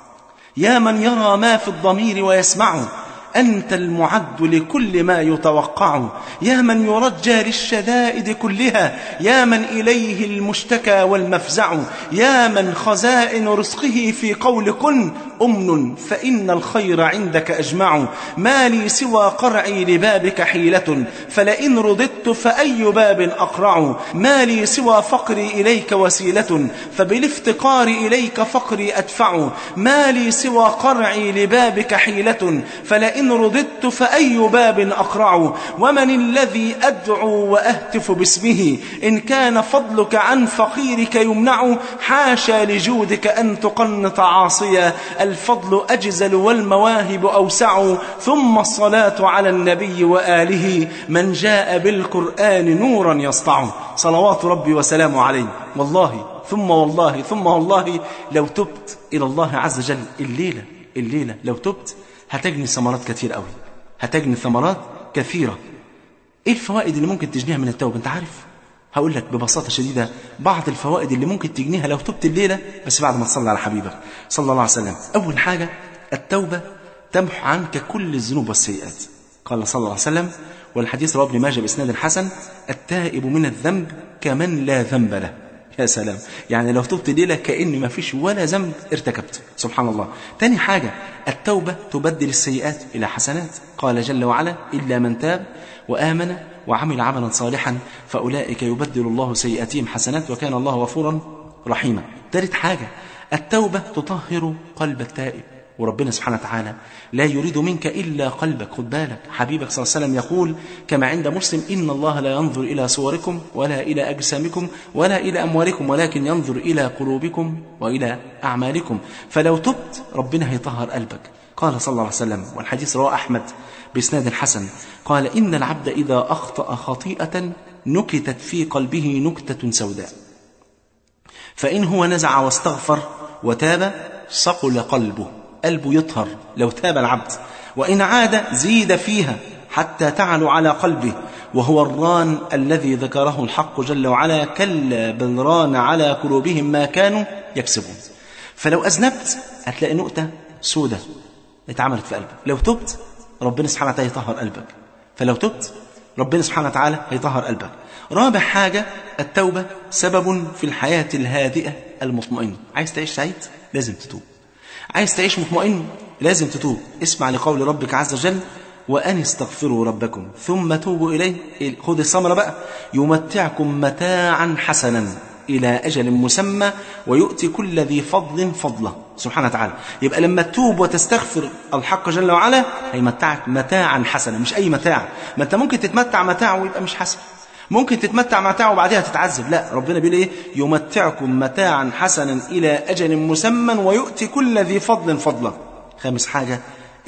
يا من يرى ما في الضمير ويسمع، أنت المعد لكل ما يتوقع، يا من يرجى للشدائد كلها، يا من إليه المشتكى والمفزع، يا من خزائن رزقه في قول كن أمن فإن الخير عندك أجمع، ما لي سوى قرعي لبابك حيلة، فلئن رددت فأي باب أقرع، ما لي سوى فقري إليك وسيلة، فبالافتقار إليك فقري أدفع، ما لي سوى قرعي لبابك حيلة، فلئن رددت فأي باب أقرع، ومن الذي أدعو وأهتف باسمه إن كان فضلك عن فقيرك يمنع، حاشا لجودك أن تقنط عاصيا، الفضل أجزل والمواهب أوسع، ثم الصلاة على النبي وآله من جاء بالقرآن نورا يسطع، صلوات ربي وسلامه عليه. والله ثم والله ثم والله لو تبت إلى الله عز وجل الليلة لو تبت هتجني ثمرات كتير قوي، هتجني ثمرات كثيرة. ايه الفوائد اللي ممكن تجنيها من التوبة؟ انت عارف؟ هقول لك ببساطة شديدة بعض الفوائد اللي ممكن تجنيها لو تبت الليلة، بس بعد ما تصلي على حبيبك صلى الله عليه وسلم. أول حاجة التوبة تمحو عنك كل الذنوب والسيئات. قال صلى الله عليه وسلم والحديث رواه ابن ماجه بإسناد حسن التائب من الذنب كمن لا ذنب له. يا سلام، يعني لو تبت الليلة كأن ما فيش ولا ذنب ارتكبت، سبحان الله. تاني حاجة التوبة تبدل السيئات إلى حسنات. قال جل وعلا إلا من تاب وآمن وعمل عملا صالحا فأولئك يبدل الله سيئاتهم حسنات وكان الله غفورا رحيما. ثالث حاجة التوبة تطهر قلب التائب، وربنا سبحانه وتعالى لا يريد منك إلا قلبك. خد بالك، حبيبك صلى الله عليه وسلم يقول كما عند مسلم إن الله لا ينظر إلى صوركم ولا إلى أجسامكم ولا إلى أموالكم ولكن ينظر إلى قلوبكم وإلى أعمالكم. فلو تبت ربنا هيطهر قلبك. قال صلى الله عليه وسلم والحديث رواه أحمد بإسناد حسن قال إن العبد إذا أخطأ خطيئة نكتت في قلبه نكتة سوداء، فإن هو نزع واستغفر وتاب صقل قلبه يطهر لو تاب العبد، وإن عاد زيد فيها حتى تعلو على قلبه، وهو الران الذي ذكره الحق جل وعلا: كلا بل ران على قلوبهم ما كانوا يكسبون. فلو أذنبت هتلاقي نقطة سودة اتعملت في قلبك. لو تبت ربنا سبحانه وتعالى يطهر قلبك. فلو تبت ربنا سبحانه وتعالى هيطهر قلبك. رابع حاجة، التوبة سبب في الحياة الهادئة المطمئنة. عايز تعيش سعيد لازم تتوب، عايز تعيش مطمئن لازم تتوب. اسمع لقول ربك عز وجل: وأن استغفروا ربكم ثم توبوا إليه. خذ الثمرة بقى: يمتعكم متاعا حسنا إلى أجل مسمى ويؤتي كل ذي فضل فضله. سبحانه وتعالى. يبقى لما تتوب وتستغفر الحق جل وعلا هيمتعك متاعا حسنا، مش أي متاع. ما أنت ممكن تتمتع متاع ويبقى مش حسن، ممكن تتمتع متاع وبعدها تتعذب. لا، ربنا بيقول ايه؟ يمتعكم متاعا حسنا إلى أجل مسمى ويؤتي كل ذي فضل فضله. خامس حاجة،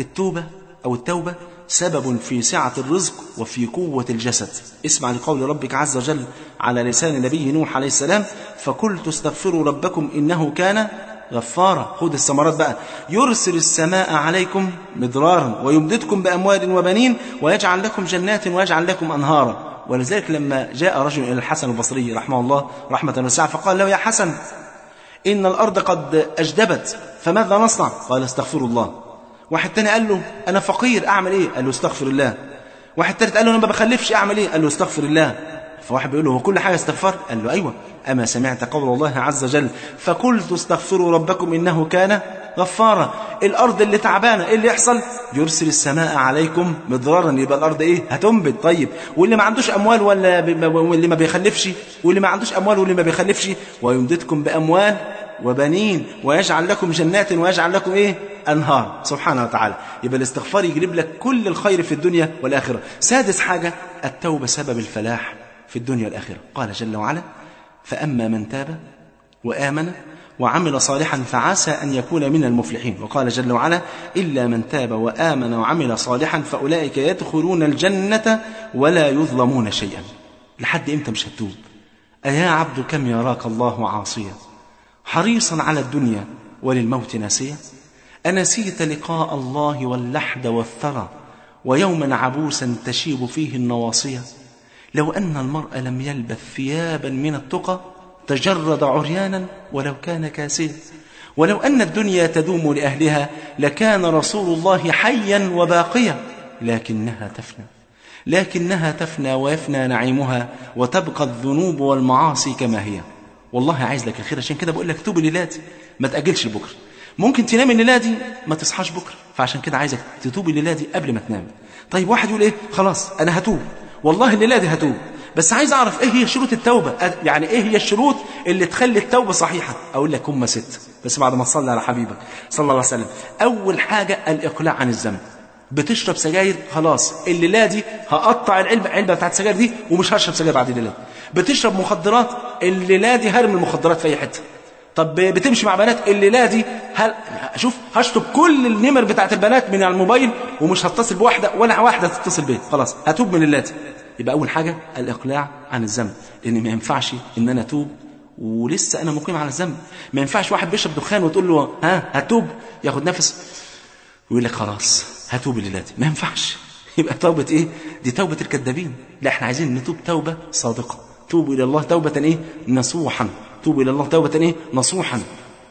التوبة سبب في سعة الرزق وفي قوة الجسد. اسمع لقول ربك عز وجل على لسان نبي نوح عليه السلام: فقلت استغفروا ربكم إنه كان غفارا. خذ الثمرات بقى: يرسل السماء عليكم مدرارا ويمددكم بأموال وبنين ويجعل لكم جنات ويجعل لكم أنهارا. ولذلك لما جاء رجل إلى الحسن البصري رحمه الله رحمة واسعة فقال له: يا حسن، إن الأرض قد أجدبت فماذا نصنع؟ قال: استغفر الله. واحد تاني قال له: أنا فقير أعمل إيه؟ قال له: استغفر الله. واحد تالت قال له: أنا ما بخلفش أعمل إيه؟ قال له: استغفر الله. فواحد بيقول له: هو كل حاجة استغفار؟ قال له: أيوة. أما سمعت قول الله عز وجل: فقلت استغفروا ربكم إنه كان غفارا. الأرض اللي تعبانة إيه اللي يحصل؟ يرسل السماء عليكم مدرارا. يبقى الأرض إيه؟ هتنبت. طيب واللي ما عندوش أموال واللي ما بيخلفش، واللي ما عندوش أموال واللي ما بيخلفش: ويمددكم بأموال وبنين ويجعل لكم جنات ويجعل لكم إيه؟ أنهار. سبحانه وتعالى. يبقى الاستغفار يجلب لك كل الخير في الدنيا والآخرة. سادس حاجة، التوبة سبب الفلاح في الدنيا والآخرة. قال جل وعلا: فأما من تاب وآمن وعمل صالحا فعسى أن يكون من المفلحين. وقال جل وعلا: إلا من تاب وآمن وعمل صالحا فأولئك يدخلون الجنة ولا يظلمون شيئا. لحد إمتى مش هتتوب؟ أيا عبد كم يراك الله عاصيا حريصا على الدنيا وللموت ناسيا. أنسيت لقاء الله واللحد والثرى ويوما عبوسا تشيب فيه النواصية. لو أن المرء لم يلبث ثيابا من التقى تجرد عريانا ولو كان كاسيا. ولو أن الدنيا تدوم لأهلها لكان رسول الله حيا وباقيا. لكنها تفنى ويفنى نعيمها وتبقى الذنوب والمعاصي كما هي. والله عايز لك الخير، عشان كده بقول لك توب الليلة دي، ما تأجلش لبكره. ممكن تنام الليلة دي ما تصحاش بكره، فعشان كده عايزك تتوب الليلة دي قبل ما تنام. طيب واحد يقول ايه؟ خلاص أنا هتوب، والله الليلة دي هتوب، بس عايز أعرف إيه هي شروط التوبة، يعني إيه هي الشروط اللي تخلي التوبة صحيحة. أقول لك هم 6، بس بعد ما تصلي على حبيبك صلى الله عليه وسلم. أول حاجة الإقلاع عن الذنب. بتشرب سجاير، خلاص الليلة دي هقطع العلبة بتاعت السجاير دي ومش هشرب سجاير بعد الليلة. بتشرب مخدرات، الليلة دي هرمي المخدرات في أي حتة. طب بتمشي مع بنات، الليلة دي هشطب كل النمر بتاعت البنات من الموبايل ومش هتصل بواحدة ولا واحدة تتصل بيه، خلاص هتوب من الليلة دي. يبقى أول حاجة الإقلاع عن الذنب، لأن ما ينفعش إن أنا أتوب ولسه أنا مقيم على الذنب. ما ينفعش واحد بيشرب دخان وتقول له هتوب، ياخد نفس ويقول لك خلاص هتوب الليلة دي. ما ينفعش. يبقى توبة إيه؟ دي توبة الكذابين. لا، احنا عايزين نتوب توبة صادقة. توبوا إلى الله توبة إيه؟ نصوحا. توبوا إلى الله توبة إيه؟ نصوحا.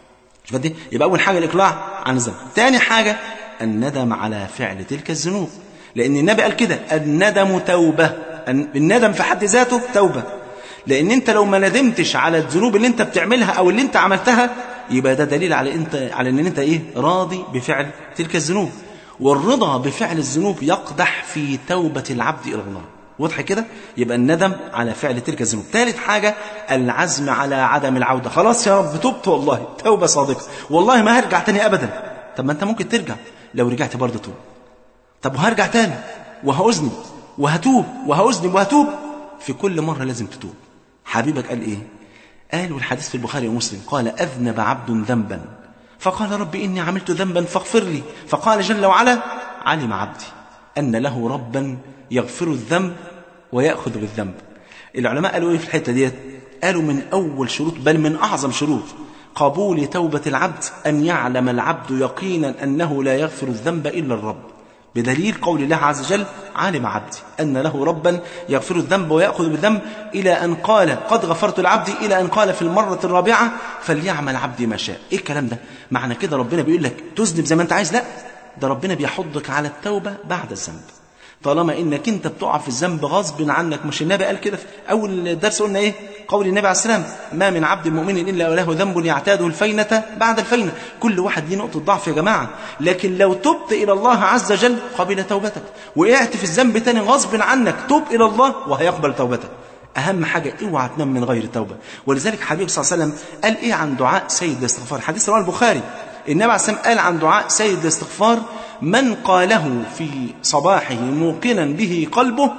يبقى أول حاجة الإقلاع عن الذنب. ثاني حاجة الندم على فعل تلك الذنوب، لأن النبي قال كده: الندم توبة. الندم في حد ذاته توبة، لأن أنت لو ما ندمتش على الذنوب اللي أنت بتعملها أو اللي أنت عملتها يبقى ده دليل على أن أنت إيه؟ راضي بفعل تلك الذنوب. والرضا بفعل الذنوب يقدح في توبة العبد إلى الله. واضح كده؟ يبقى الندم على فعل تلك الذنوب. ثالث حاجة العزم على عدم العودة. خلاص يا رب تبت والله، توبة صادقة، والله ما هرجع تاني أبدا. طب ما أنت ممكن ترجع، لو رجعت برضه توب. طب وهرجع تاني وهأذنب وهتوب وهأذنب وهتوب. في كل مرة لازم تتوب. حبيبك قال إيه؟ قال، والحديث في البخاري ومسلم، قال: أذنب عبد ذنبا فقال: ربي إني عملت ذنبا فاغفر لي. فقال جل وعلا: علم عبدي أن له ربا يغفر الذنب ويأخذ بالذنب. العلماء قالوا إيه في الحتة ديت؟ قالوا من أول شروط بل من أعظم شروط قبول توبة العبد أن يعلم العبد يقينا أنه لا يغفر الذنب إلا الرب، بدليل قول الله عز وجل علم عبدي أن له ربا يغفر الذنب ويأخذ بالذنب، إلى أن قال قد غفرت العبد، إلى أن قال في المرة الرابعة فليعمل عبدي ما شاء. إيه الكلام ده؟ معنى كده ربنا بيقول لك تذنب زي ما أنت عايز؟ لا، ده ربنا بيحضك على التوبة بعد الذنب، طالما إنك أنت بتقع في الذنب غصب عنك. مش النبي قال كده في أول درس قلنا إيه؟ قول النبي عليه السلام ما من عبد مؤمن إلا وله ذنب يعتاده الفينة بعد الفينة. كل واحد ليه نقطة ضعف يا جماعة، لكن لو تبت إلى الله عز وجل قبل توبتك، وقعت في الذنب تاني غصب عنك توب إلى الله وهيقبل توبتك. أهم حاجة اوعى تنام من غير توبة. ولذلك حبيب صلى الله عليه وسلم قال إيه عن دعاء سيد الاستغفار؟ حديث رواه البخاري، النبي عليه السلام قال عن دعاء سيد الاستغفار من قاله في صباحه موقنا به قلبه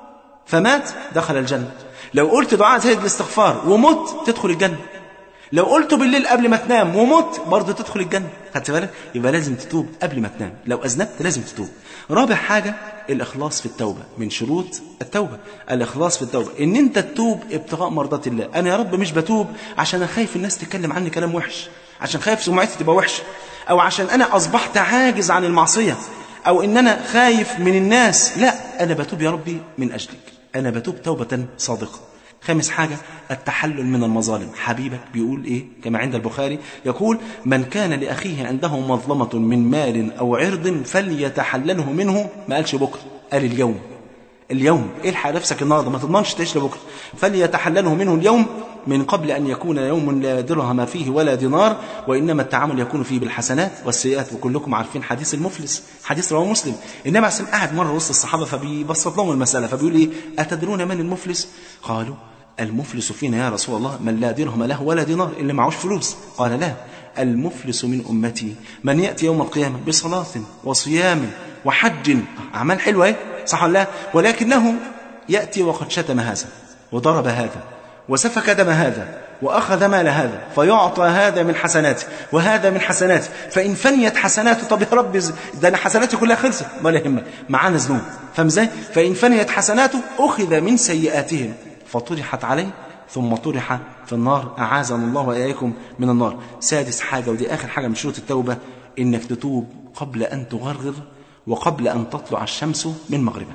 فمات دخل الجنة. لو قلت دعاء سيد الاستغفار ومت تدخل الجنة، لو قلته بالليل قبل ما تنام ومت برضه تدخل الجنة. خدت بالك؟ يبقى لازم تتوب قبل ما تنام، لو أذنبت لازم تتوب. رابع حاجة الإخلاص في التوبة، من شروط التوبة الإخلاص في التوبة، إن أنت تتوب ابتغاء مرضات الله. أنا يا رب مش بتوب عشان أنا خايف الناس تتكلم عني كلام وحش، عشان خايف سمعتي تبقى وحشة، أو عشان أنا أصبحت عاجز عن المعصية، أو إن أنا خايف من الناس. لا، أنا بتوب يا ربي من أجلك، أنا بتوب توبة صادقة. خامس حاجة التحلل من المظالم. حبيبك بيقول إيه كما عند البخاري، يقول من كان لأخيه عنده مظلمة من مال أو عرض فليتحلله منه. ما قالش بكرة، قال اليوم. اليوم الحق نفسك النهارده، ما تضمنش تعيش لبكره. فليتحلله منه اليوم من قبل أن يكون يوم لا درهم فيه ولا دينار، وإنما التعامل يكون فيه بالحسنات والسيئات. وكلكم عارفين حديث المفلس، حديث رواه مسلم. النبي عليه الصلاة والسلام قاعد مرة وسط الصحابة فبيبسط لهم المسألة، فبيقول إيه أتدرون من المفلس؟ قالوا المفلس فينا يا رسول الله من لا درهم له ولا دينار، اللي معوش فلوس. قال لا، المفلس من أمتي من يأتي يوم القيامة بصلاة وصيام وحج، أعمال حلوة إيه؟ صح ولا لا؟ ولكنه يأتي وقد شتم هذا وضرب هذا وسفك دم هذا وأخذ مال هذا، فيعطى هذا من حسناته وهذا من حسناته، فإن فنيت حسناته، طب يا رب ده أنا حسناتي كلها خلصت، ما لا يهمك معانا ذنوب، فاهم ازاي؟ فإن فنيت حسناته أخذ من سيئاتهم فطرحت عليه ثم طرح في النار، أعاذنا الله وإياكم من النار. سادس حاجة ودي آخر حاجة من شروط التوبة، إنك تتوب قبل أن تغرغر وقبل أن تطلع الشمس من مغربها.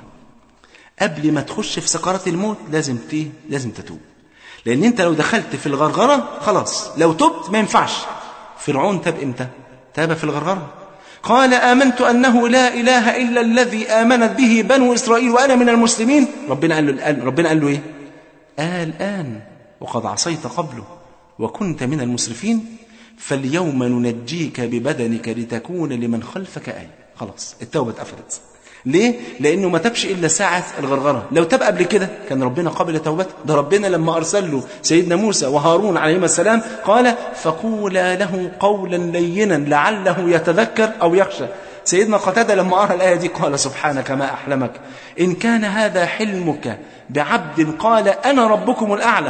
قبل ما تخش في سكرات الموت لازم تتوب، لأن أنت لو دخلت في الغرغرة خلاص، لو تبت ما ينفعش. فرعون تاب إمتى؟ تاب في الغرغرة. قال آمنت أنه لا إله إلا الذي آمنت به بنو إسرائيل وأنا من المسلمين. ربنا قال له إيه؟ الآن وقد عصيت قبله وكنت من المسرفين فاليوم ننجيك ببدنك لتكون لمن خلفك آية. خلاص التوبة اتقفلت. ليه؟ لأنه ما تبش إلا ساعة الغرغرة. لو تاب قبل كده كان ربنا قبل توبته. ده ربنا لما أرسل له سيدنا موسى وهارون عليهما السلام قال فقولا له قولا لينا لعله يتذكر أو يخشى. سيدنا قتادة لما قرأ الآية دي قال سبحانك ما أحلمك إن كان هذا حلمك بعبد قال أنا ربكم الأعلى،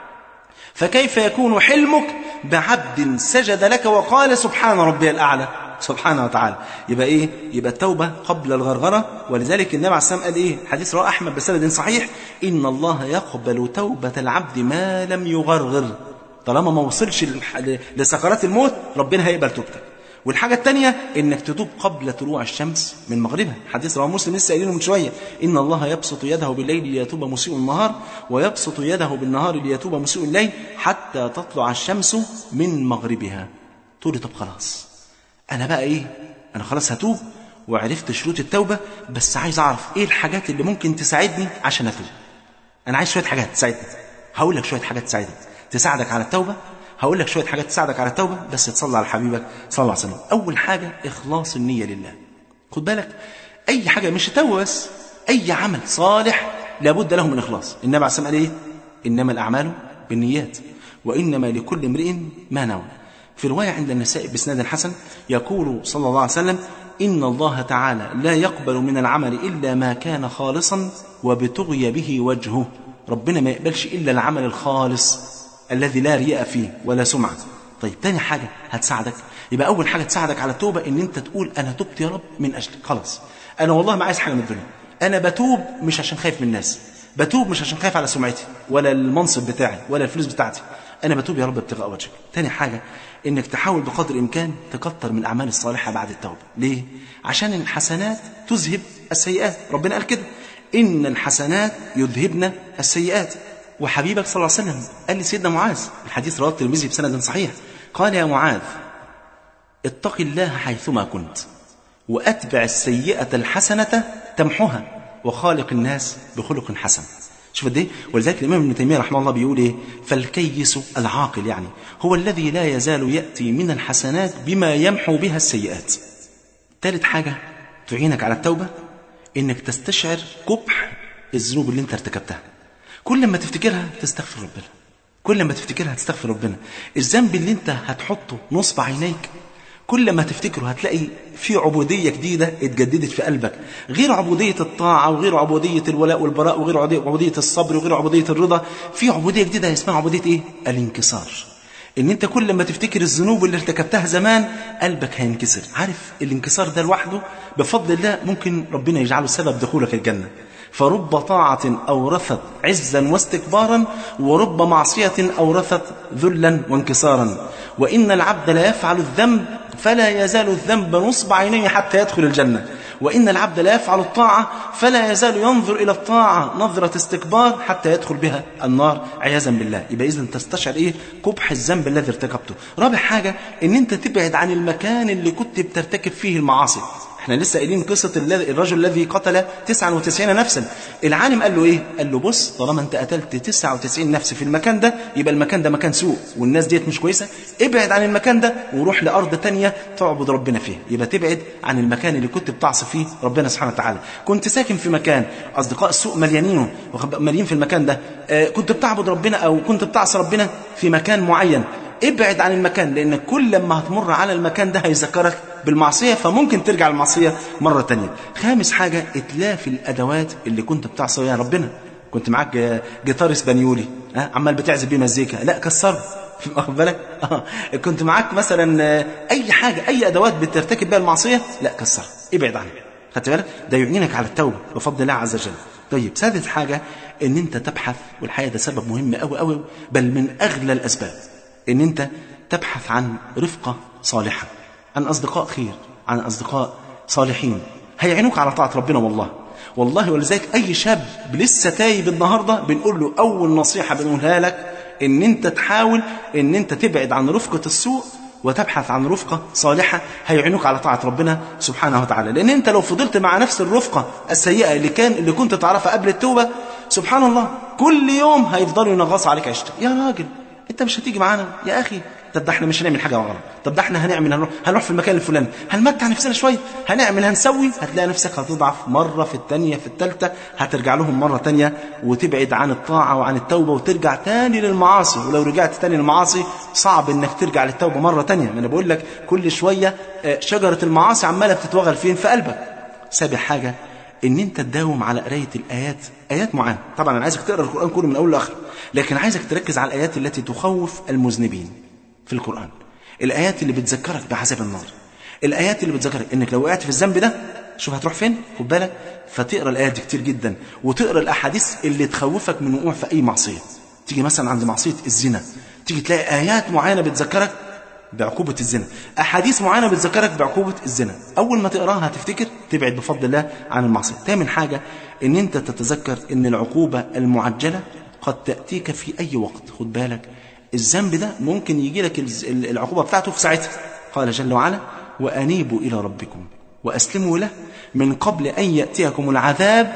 فكيف يكون حلمك بعبد سجد لك وقال سبحان ربي الأعلى سبحانه وتعالى. يبقى إيه؟ يبقى التوبة قبل الغرغرة. ولذلك النبي عليه السلام قال إيه؟ حديث رواه أحمد بسند صحيح إن الله يقبل توبة العبد ما لم يغرغر. طالما ما وصلش لسكرات الموت ربنا هيقبل توبتك. والحاجة الثانية إنك تتوب قبل طلوع الشمس من مغربها. حديث رواه مسلم لسه قايلينه من شوية إن الله يبسط يده بالليل ليتوب مسيء النهار ويبسط يده بالنهار ليتوب مسيء الليل حتى تطلع الشمس من مغربها. تقول لي طب خلاص أنا بقى إيه؟ أنا خلاص هتوب وعرفت شروط التوبة، بس عايز أعرف إيه الحاجات اللي ممكن تساعدني عشان أتوب. أنا عايز شوية حاجات تساعدني. هقول لك شوية حاجات تساعدك على التوبة. هقول لك شوية حاجات تساعدك على التوبة، بس تصلي على حبيبك صلى الله عليه وسلم. أول حاجة إخلاص النية لله. خد بالك أي حاجة مش التوبة بس، أي عمل صالح لابد له من إخلاص. النبي عليه الصلاة والسلام قال إيه؟ إنما الأعمال بالنيات وإنما لكل امرئ ما نوى. في رواية عند النسائي بإسناد حسن يقول صلى الله عليه وسلم إن الله تعالى لا يقبل من العمل إلا ما كان خالصا وابتغي به وجهه. ربنا ما يقبلش إلا العمل الخالص الذي لا رياء فيه ولا سمعة. طيب تاني حاجة هتساعدك، يبقى أول حاجة تساعدك على التوبة إن أنت تقول أنا تبت يا رب من أجلك. خلاص أنا والله ما عايز حاجة من الدنيا، أنا بتوب مش عشان خايف من الناس، بتوب مش عشان خايف على سمعتي ولا المنصب بتاعي ولا الفلوس بتاعتي، أنا بتوب يا رب ابتغاء وجهك. تاني حاجة إنك تحاول بقدر الإمكان تكتر من الأعمال الصالحة بعد التوبة. ليه؟ عشان الحسنات تذهب السيئات. ربنا قال كده إن الحسنات يذهبن السيئات. وحبيبك صلى الله عليه وسلم قال لسيدنا معاذ، الحديث رواه الترمذي بسند صحيح، قال يا معاذ اتق الله حيثما كنت وأتبع السيئة الحسنة تمحها وخالق الناس بخلق حسن. شوف قد ايه. ولذلك الإمام ابن تيمية رحمه الله بيقول ايه؟ فالكيس العاقل يعني هو الذي لا يزال يأتي من الحسنات بما يمحو بها السيئات. ثالث حاجة تعينك على التوبة إنك تستشعر قبح الذنوب اللي انت ارتكبتها. كل ما تفتكرها تستغفر ربنا، كل ما تفتكرها تستغفر ربنا. الذنب اللي انت هتحطه نصب عينيك كل ما تفتكره هتلاقي في عبودية جديدة اتجددت في قلبك، غير عبودية الطاعة وغير عبودية الولاء والبراء وغير عبودية الصبر وغير عبودية الرضا. في عبودية جديدة اسمها عبودية ايه؟ الانكسار. ان انت كل ما تفتكر الذنوب اللي ارتكبتها زمان قلبك هينكسر. عارف الانكسار ده لوحده بفضل الله ممكن ربنا يجعله سبب دخولك الجنة. فرب طاعة أورثت عزا واستكبارا ورب معصية أورثت ذلا وانكسارا. وإن العبد لا يفعل الذنب فلا يزال الذنب نصب عينيه حتى يدخل الجنة، وإن العبد لا يفعل الطاعة فلا يزال ينظر إلى الطاعة نظرة استكبار حتى يدخل بها النار عياذا بالله. يبقى إذن تستشعر إيه؟ قبح الذنب الذي ارتكبته. رابع حاجة إن أنت تبعد عن المكان اللي كنت بترتكب فيه المعاصي. احنا لسه قايلين قصة الرجل الذي قتل 99 نفسا. العالم قال له ايه؟ قال له بص، طالما انت قتلت 99 نفس في المكان ده يبقى المكان ده مكان سوء والناس ديت مش كويسة، ابعد عن المكان ده وروح لأرض تانية تعبد ربنا فيها. يبقى تبعد عن المكان اللي كنت بتعصي فيه ربنا سبحانه وتعالى. كنت ساكن في مكان أصدقاء السوء مليانين في المكان ده، كنت بتعبد ربنا أو كنت بتعصي ربنا في مكان معين، ابعد عن المكان، لأن كل لما هتمر على المكان ده هيذكرك بالمعصية فممكن ترجع المعصية مرة تانية. خامس حاجة اتلاف الأدوات اللي كنت بتعصي يا ربنا. كنت معاك جيتار اسبانيولي عمال بتعزف بيه مزيكا، لا كسره، واخد بالك؟ كنت معاك مثلا أي حاجة، أي أدوات بترتكب بها المعصية، لا كسره، ابعد عنها. خدت بالك؟ ده يعينك على التوبة بفضل الله عز وجل. طيب سادس حاجة ان انت تبحث، والحقيقة ده سبب مهم قوي قوي بل من أغلى الأسباب، ان انت تبحث عن رفقة صالحة، عن أصدقاء خير، عن أصدقاء صالحين هيعينوك على طاعة ربنا. والله ولذلك أي شاب لسه تايب النهاردة بنقول له أول نصيحة بنقولها لك ان انت تحاول ان انت تبعد عن رفقة السوء وتبحث عن رفقة صالحة هيعينوك على طاعة ربنا سبحانه وتعالى. لأن انت لو فضلت مع نفس الرفقة السيئة اللي كنت تعرفها قبل التوبة، سبحان الله كل يوم هيفضلوا ينغصوا عليك عشتك. يا راجل انت مش هتيجي معانا يا أخي، طب ده احنا مش هنعمل حاجة غلط، طب ده احنا هنروح في المكان الفلاني، هنمتع نفسنا شوية، هنسوي، هتلاقي نفسك هتضعف مرة في الثانية في الثالثة، هترجع لهم مرة تانية وتبعد عن الطاعة وعن التوبة وترجع تاني للمعاصي. ولو رجعت تاني للمعاصي صعب انك ترجع للتوبة مرة تانية. ما انا بقول لك كل شوية شجرة المعاصي عمالة بتتوغل فين؟ في قلبك. سابع حاجة ان انت تداوم على قراية آيات معينة. طبعا انا عايزك تقرأ القرآن كله من اول لاخر، لكن عايزك تركز على الآيات التي تخوف المذنبين في القرآن، الآيات اللي بتذكرك بعذاب النار، الآيات اللي بتذكرك انك لو وقعت في الذنب ده شوف هتروح فين، خد بالك. فتقرأ الآيات دي كتير جدا، وتقرأ الأحاديث اللي تخوفك من وقوع في أي معصية. تيجي مثلا عند معصية الزنا، تيجي تلاقي آيات معينة بتذكرك بعقوبة الزنا، أحاديث معينة بتذكرك بعقوبة الزنا. أول ما تقراها هتفتكر تبعد بفضل الله عن المعصية. تامن حاجة ان انت تتذكر ان العقوبة المعجلة قد تأتيك في أي وقت. خد بالك الذنب ده ممكن يجي لك العقوبة بتاعته في ساعتها. قال جل وعلا وأنيبوا إلى ربكم وأسلموا له من قبل أن يأتيكم العذاب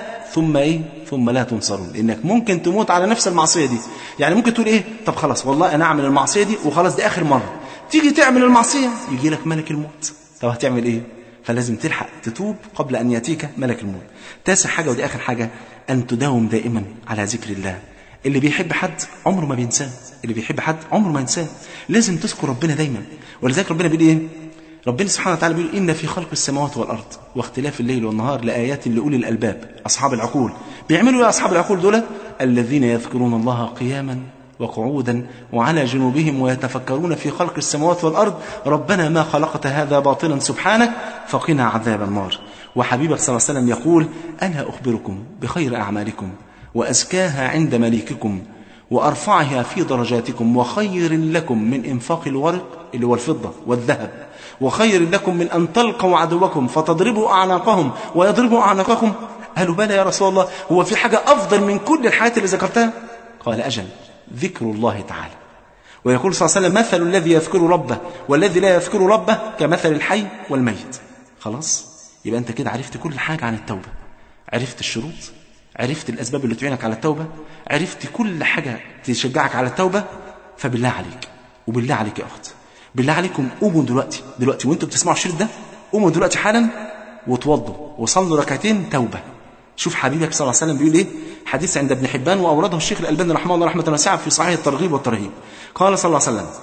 ثم لا تنصرون. لأنك ممكن تموت على نفس المعصية دي. يعني ممكن تقول طب خلاص والله أنا أعمل المعصية دي وخلاص دي آخر مرة، تيجي تعمل المعصية يجي لك ملك الموت. طب هتعمل فلازم تلحق تتوب قبل أن يأتيك ملك الموت. تاسع حاجة ودي آخر حاجة، أن تداوم دائما على ذكر الله. اللي بيحب حد عمره ما بينساه، اللي بيحب حد عمره ما ينساه. لازم تذكر ربنا دايما. ولذلك ربنا بيقول ربنا سبحانه وتعالى بيقول إن في خلق السماوات والأرض واختلاف الليل والنهار لآيات لأولي الألباب أصحاب العقول. بيعملوا أصحاب العقول دول؟ الذين يذكرون الله قياما وقعودا وعلى جنوبهم ويتفكرون في خلق السماوات والأرض ربنا ما خلقت هذا باطلا سبحانك فقنا عذاب النار. وحبيبك صلى الله عليه وسلم يقول أنا أخبركم بخير أعمالكم وأزكاها عند مليككم وأرفعها في درجاتكم، وخير لكم من إنفاق الورق اللي هو الفضة والذهب، وخير لكم من أن تلقوا عدوكم فتضربوا أعناقهم ويضربوا أعناقكم. قالوا بلى يا رسول الله، هو في حاجة أفضل من كل الحاجات اللي ذكرتها؟ قال أجل، ذكر الله تعالى. ويقول صلى الله عليه وسلم مثل الذي يذكر ربه والذي لا يذكر ربه كمثل الحي والميت. خلاص، يبقى أنت كده عرفت كل حاجة عن التوبة، عرفت الشروط، عرفت الأسباب اللي تعينك على التوبة، عرفت كل حاجة تشجعك على التوبة. فبالله عليك وبالله عليك يا أخت، بالله عليكم قوموا دلوقتي وانتم بتسمعوا الشريط ده، قوموا دلوقتي حالا وتوضوا وصلوا ركعتين توبة. شوف حبيبك صلى الله عليه وسلم بيقول ايه، حديث عند ابن حبان وأورده الشيخ الألباني رحمه الله رحمة واسعة في صحيح الترغيب والترهيب. قال صلى الله عليه وسلم: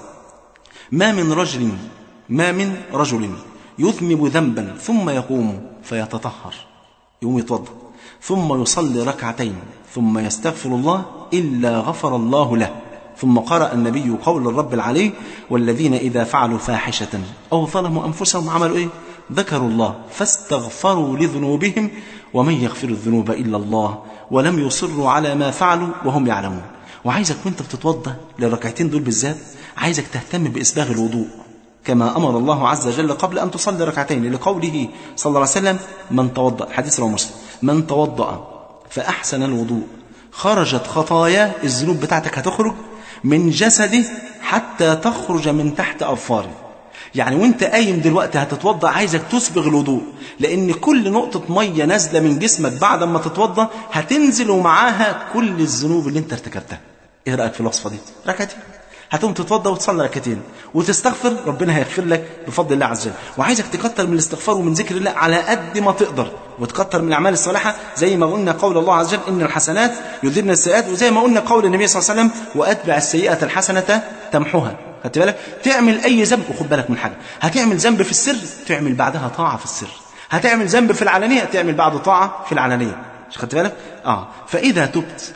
ما من رجل يذنب ذنبا ثم يقوم فيتطهر، يقوم يتوضا ثم يصلي ركعتين ثم يستغفر الله إلا غفر الله له. ثم قرأ النبي قول الرب العلي: والذين إذا فعلوا فاحشة أو ظلموا أنفسهم عملوا إيه؟ ذكروا الله فاستغفروا لذنوبهم ومن يغفر الذنوب إلا الله ولم يصروا على ما فعلوا وهم يعلمون. وعايزك وانت بتتوضا للركعتين دول بالذات، عايزك تهتم بإسباغ الوضوء كما أمر الله عز وجل قبل أن تصلي ركعتين، لقوله صلى الله عليه وسلم: من توضأ، حديث رواه مسلم، من توضأ فأحسن الوضوء خرجت خطاياه، الذنوب بتاعتك هتخرج من جسده حتى تخرج من تحت أظفاره. يعني وانت قايم دلوقتي هتتوضأ، عايزك تسبغ الوضوء، لأن كل نقطة مية نازلة من جسمك بعد ما تتوضأ هتنزل ومعاها كل الذنوب اللي انت ارتكبتها. ايه رأيك في الوصفة دي؟ ركعتين هتقوم تتوضا وتصلي ركعتين وتستغفر، ربنا هيغفر لك بفضل الله عز وجل. وعايزك تكتر من الاستغفار ومن ذكر الله على قد ما تقدر، وتكتر من الاعمال الصالحه زي ما قلنا قول الله عز وجل: ان الحسنات يذهبن السيئات، وزي ما قلنا قول النبي صلى الله عليه وسلم: واتبع السيئه الحسنه تمحوها. خدت بالك؟ تعمل اي ذنب، وخد بالك من حاجه، هتعمل ذنب في السر تعمل بعدها طاعه في السر، هتعمل ذنب في العلانيه تعمل بعده طاعه في العلانيه. خدت بالك؟ فاذا تبت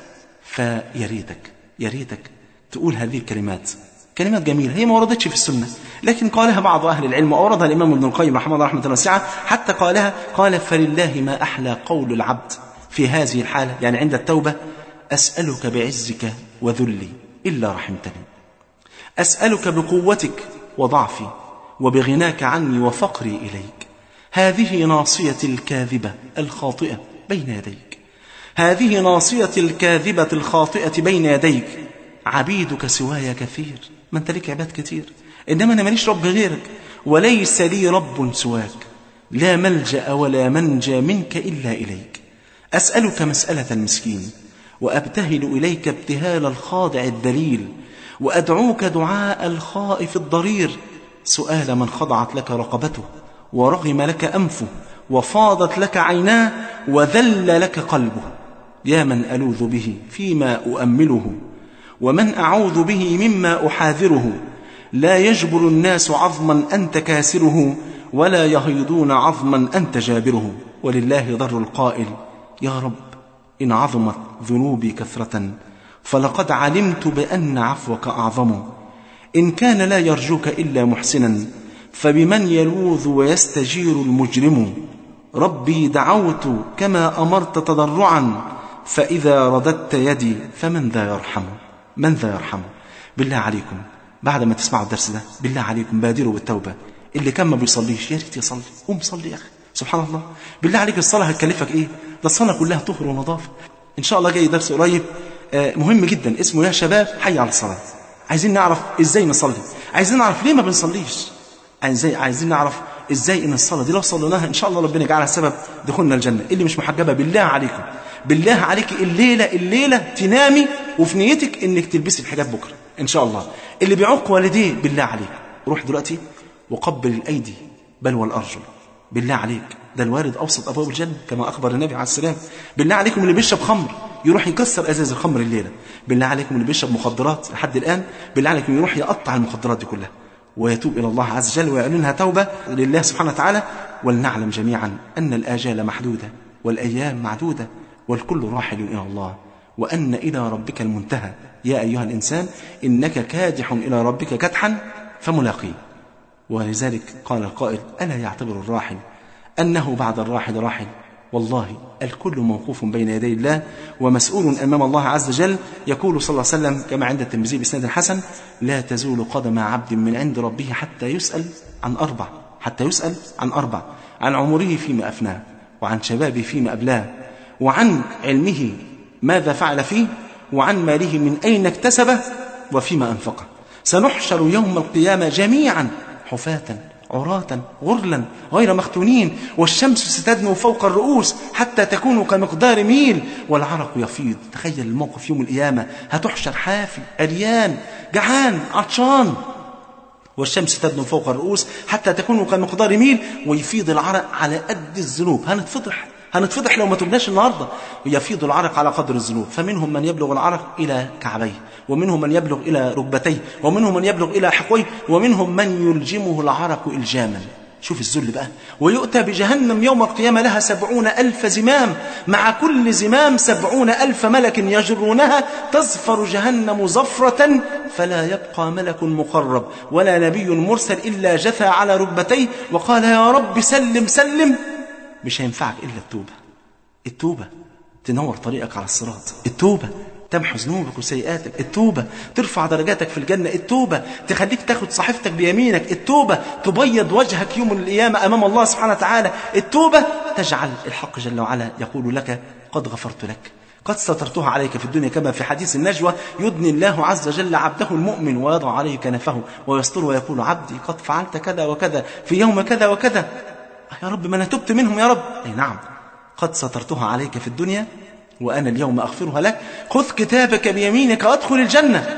يا ريتك تقول هذه الكلمات، كلمات جميلة هي ما وردتش في السنة، لكن قالها بعض أهل العلم وأوردها الإمام ابن القيم رحمه الله رحمة واسعة، حتى قال: فلله ما أحلى قول العبد في هذه الحالة، يعني عند التوبة: أسألك بعزك وذلي إلا رحمتني، أسألك بقوتك وضعفي وبغناك عني وفقري إليك، هذه ناصيتي الكاذبة الخاطئة بين يديك، هذه ناصيتي الكاذبة الخاطئة بين يديك، عبيدك سواي كثير، ما انت لك عباد كثير، انما انا ماليش رب غيرك، وليس لي رب سواك، لا ملجأ ولا منجى منك إلا إليك، أسألك مسألة المسكين وأبتهل إليك ابتهال الخاضع الذليل، وأدعوك دعاء الخائف الضرير، سؤال من خضعت لك رقبته ورغم لك أنفه وفاضت لك عيناه وذل لك قلبه، يا من ألوذ به فيما أؤمله ومن أعوذ به مما أحاذره، لا يجبر الناس عظما أنت كاسره ولا يهيضون عظما أنت جابره، ولله ضر القائل: يا رب إن عظمت ذنوبي كثرة فلقد علمت بأن عفوك أعظم، إن كان لا يرجوك إلا محسنا فبمن يلوذ ويستجير المجرم، ربي دعوت كما أمرت تضرعا فإذا رددت يدي فمن ذا يرحم. بالله عليكم بعد ما تسمعوا الدرس ده، بالله عليكم بادروا بالتوبة. اللي كان ما بيصليش يا ريت يصلي، قوم صلي يا أخي، سبحان الله. بالله عليك الصلاة هتكلفك إيه؟ ده الصلاة كلها طهر ونظافة. إن شاء الله جاي درس قريب مهم جدا اسمه يا شباب حي على الصلاة. عايزين نعرف إزاي نصلي، عايزين نعرف ليه ما بنصليش، عايزين نعرف إزاي إن الصلاة دي لو صليناها إن شاء الله ربنا يجعلها سبب دخولنا الجنة. اللي مش محجبة بالله عليكم، بالله عليك الليلة تنامي وفي نيتك إنك تلبسي الحجاب بكرة إن شاء الله. اللي بيعق والديه بالله عليك روح دلوقتي وقبل الأيدي بل والأرجل، بالله عليك، ده الوارد أوسط أبواب الجنة كما أخبر النبي عليه السلام. بالله عليكم اللي بيشرب خمر يروح يكسر أزاز الخمر الليلة. بالله عليكم اللي بيشرب مخدرات لحد الآن بالله عليكم يروح يقطع المخدرات دي كلها ويتوب إلى الله عز وجل ويعلنها توبة لله سبحانه وتعالى. ولنعلم جميعا أن الآجال محدودة والأيام معدودة والكل راحل إلى الله، وأن إلى ربك المنتهى. يا أيها الإنسان إنك كادح إلى ربك كدحا فملاقيه. ولذلك قال القائل: ألا يعتبر الراحل أنه بعد الراحل راحل، والله الكل موقوف بين يدي الله ومسؤول أمام الله عز وجل. يقول صلى الله عليه وسلم كما عند الترمذي بإسناد حسن: لا تزول قدم عبد من عند ربه حتى يسأل عن أربع، حتى يسأل عن أربع: عن عمره فيما أفناه، وعن شبابه فيما أبلاه، وعن علمه ماذا فعل فيه، وعن ماله من أين اكتسبه، وفيما أنفقه. سنحشر يوم القيامة جميعا حفاة عراة غرلا غير مختونين، والشمس ستدنو فوق الرؤوس حتى تكون كمقدار ميل، والعرق يفيض. تخيل الموقف يوم القيامة، هتحشر حافي عريان جعان عطشان، والشمس تدنو فوق الرؤوس حتى تكون كمقدار ميل، ويفيض العرق على قد الذنوب. هنتفضح لو ما تبناش النهاردة. ويفيض العرق على قدر الذنوب، فمنهم من يبلغ العرق إلى كعبيه، ومنهم من يبلغ إلى ركبتيه، ومنهم من يبلغ إلى حقويه، ومنهم من يلجمه العرق إلجاما. شوف الذل بقى. ويؤتى بجهنم يوم القيامة لها 70,000 زمام، مع كل زمام 70,000 ملك يجرونها، تزفر جهنم زفرة فلا يبقى ملك مقرب ولا نبي مرسل إلا جثى على ركبتيه وقال: يا رب سلم سلم. مش هينفعك إلا التوبة تنور طريقك على الصراط، التوبة تمحو ذنوبك وسيئاتك، التوبة ترفع درجاتك في الجنة، التوبة تخليك تاخد صحيفتك بيمينك، التوبة تبيض وجهك يوم القيامة أمام الله سبحانه وتعالى، التوبة تجعل الحق جل وعلا يقول لك: قد غفرت لك، قد سترتها عليك في الدنيا، كما في حديث النجوى: يدني الله عز وجل عبده المؤمن ويضع عليه كنفه ويستر ويقول: عبدي قد فعلت كذا وكذا في يوم كذا وكذا. يا رب ما أنا تبت منهم يا رب. أي نعم، قد سترتها عليك في الدنيا وأنا اليوم أغفرها لك، خذ كتابك بيمينك وادخل الجنة.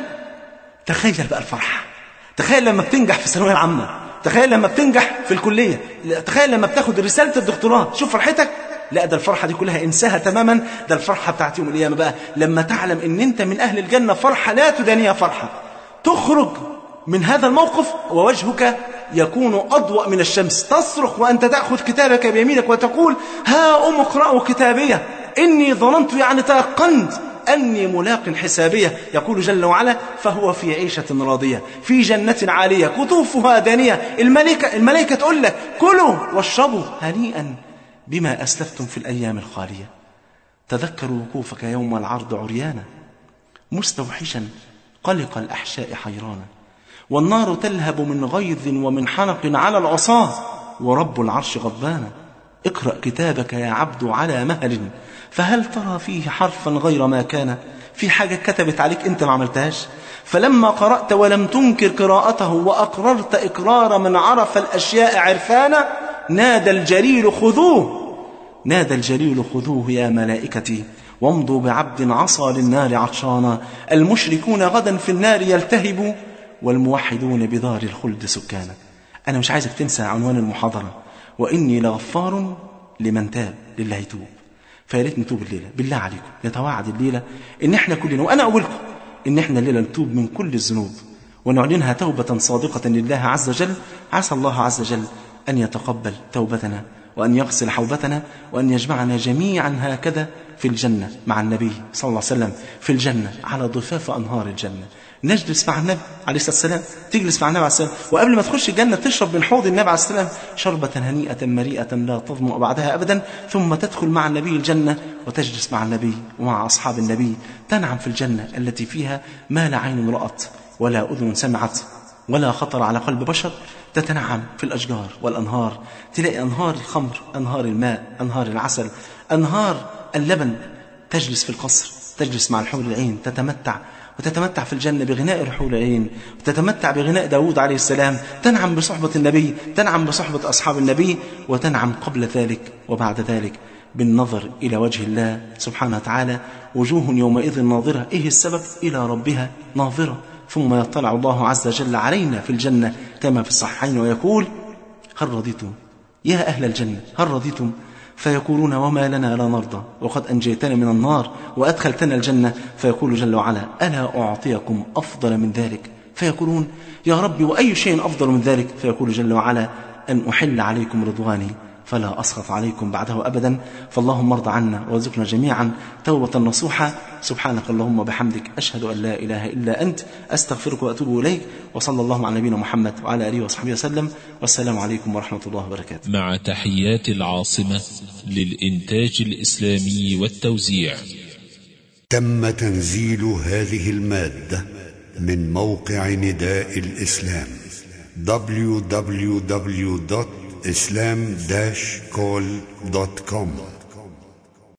تخيل بقى الفرحة، تخيل لما بتنجح في الثانوية العامة، تخيل لما بتنجح في الكلية، تخيل لما بتاخد رسالة الدكتوراه، شوف فرحتك. لا ده الفرحة دي كلها انساها تماما، ده الفرحة بتاعت يوم القيامة بقى لما تعلم ان انت من أهل الجنة، فرحة لا تدانيها فرحة. تخرج من هذا الموقف ووجهك يكون أضوأ من الشمس، تصرخ وأنت تأخذ كتابك بيمينك وتقول: ها أم اقرأوا كتابية إني ظننت، يعني تيقنت أني ملاق حسابية. يقول جل وعلا: فهو في عيشة راضية في جنة عالية قطوفها دانية. الملائكة تقول لك: كلوا واشربوا هنيئا بما أسلفتم في الأيام الخالية. تذكروا وقوفك يوم العرض عريانا مستوحشا قلق الأحشاء حيرانا، والنار تلهب من غيظ ومن حنق على العصاة، ورب العرش غضبانا. اقرأ كتابك يا عبد على مهل، فهل ترى فيه حرفا غير ما كان؟ في حاجة كتبت عليك انت ما عملتهاش؟ فلما قرأت ولم تنكر قراءته وأقررت إقرار من عرف الأشياء عرفانا، نادى الجليل خذوه يا ملائكتي، وامضوا بعبد عصى للنار عطشانا. المشركون غدا في النار يلتهبوا، والموحدون بدار الخلد سكانا. أنا مش عايزك تنسى عنوان المحاضرة: وإني لغفار لمن تاب، لله يتوب. فياريت نتوب الليلة، بالله عليكم نتوعد الليلة إن إحنا كلنا، وأنا أولكم، إن إحنا الليلة نتوب من كل الذنوب ونعلنها توبة صادقة لله عز وجل. عسى الله عز وجل أن يتقبل توبتنا، وأن يغسل حوبتنا، وأن يجمعنا جميعا هكذا في الجنة مع النبي صلى الله عليه وسلم، في الجنة على ضفاف أنهار الجنة، نجلس مع النبي عليه الصلاة والسلام، تجلس مع النبي عليه الصلاة والسلام، وقبل ما تخش الجنة تشرب من حوض النبي عليه الصلاة والسلام شربة هنيئة مريئة لا تظمأ بعدها أبدا، ثم تدخل مع النبي الجنة وتجلس مع النبي ومع أصحاب النبي، تنعم في الجنة التي فيها ما لا عين رأت ولا أذن سمعت ولا خطر على قلب بشر. تتنعم في الأشجار والأنهار، تلاقي أنهار الخمر، أنهار الماء، أنهار العسل، أنهار اللبن. تجلس في القصر، تجلس مع الحور العين، وتتمتع في الجنة بغناء الحور العين، وتتمتع بغناء داود عليه السلام، تنعم بصحبة النبي، تنعم بصحبة أصحاب النبي، وتنعم قبل ذلك وبعد ذلك بالنظر إلى وجه الله سبحانه وتعالى. وجوه يومئذ ناظرة. إيه السبب؟ إلى ربها ناظرة. ثم يطلع الله عز وجل علينا في الجنة كما في الصحيحين ويقول: هل رضيتم يا أهل الجنة؟ هل رضيتم؟ فيقولون: وما لنا لا نرضى، وقد أنجيتنا من النار وأدخلتنا الجنة. فيقول جل وعلا: ألا أعطيكم أفضل من ذلك؟ فيقولون: يا ربي وأي شيء أفضل من ذلك؟ فيقول جل وعلا: أن أحل عليكم رضواني فلا أسخط عليكم بعده أبدا. فاللهم ارض عنا وارزقنا جميعا توبة نصوحة. سبحانك اللهم وبحمدك، أشهد أن لا إله إلا أنت، أستغفرك وأتوب إليك. وصلى الله على نبينا محمد وعلى آله وصحبه وسلم، والسلام عليكم ورحمة الله وبركاته. مع تحيات العاصمة للإنتاج الإسلامي والتوزيع. تم تنزيل هذه المادة من موقع نداء الإسلام www.islam-call.com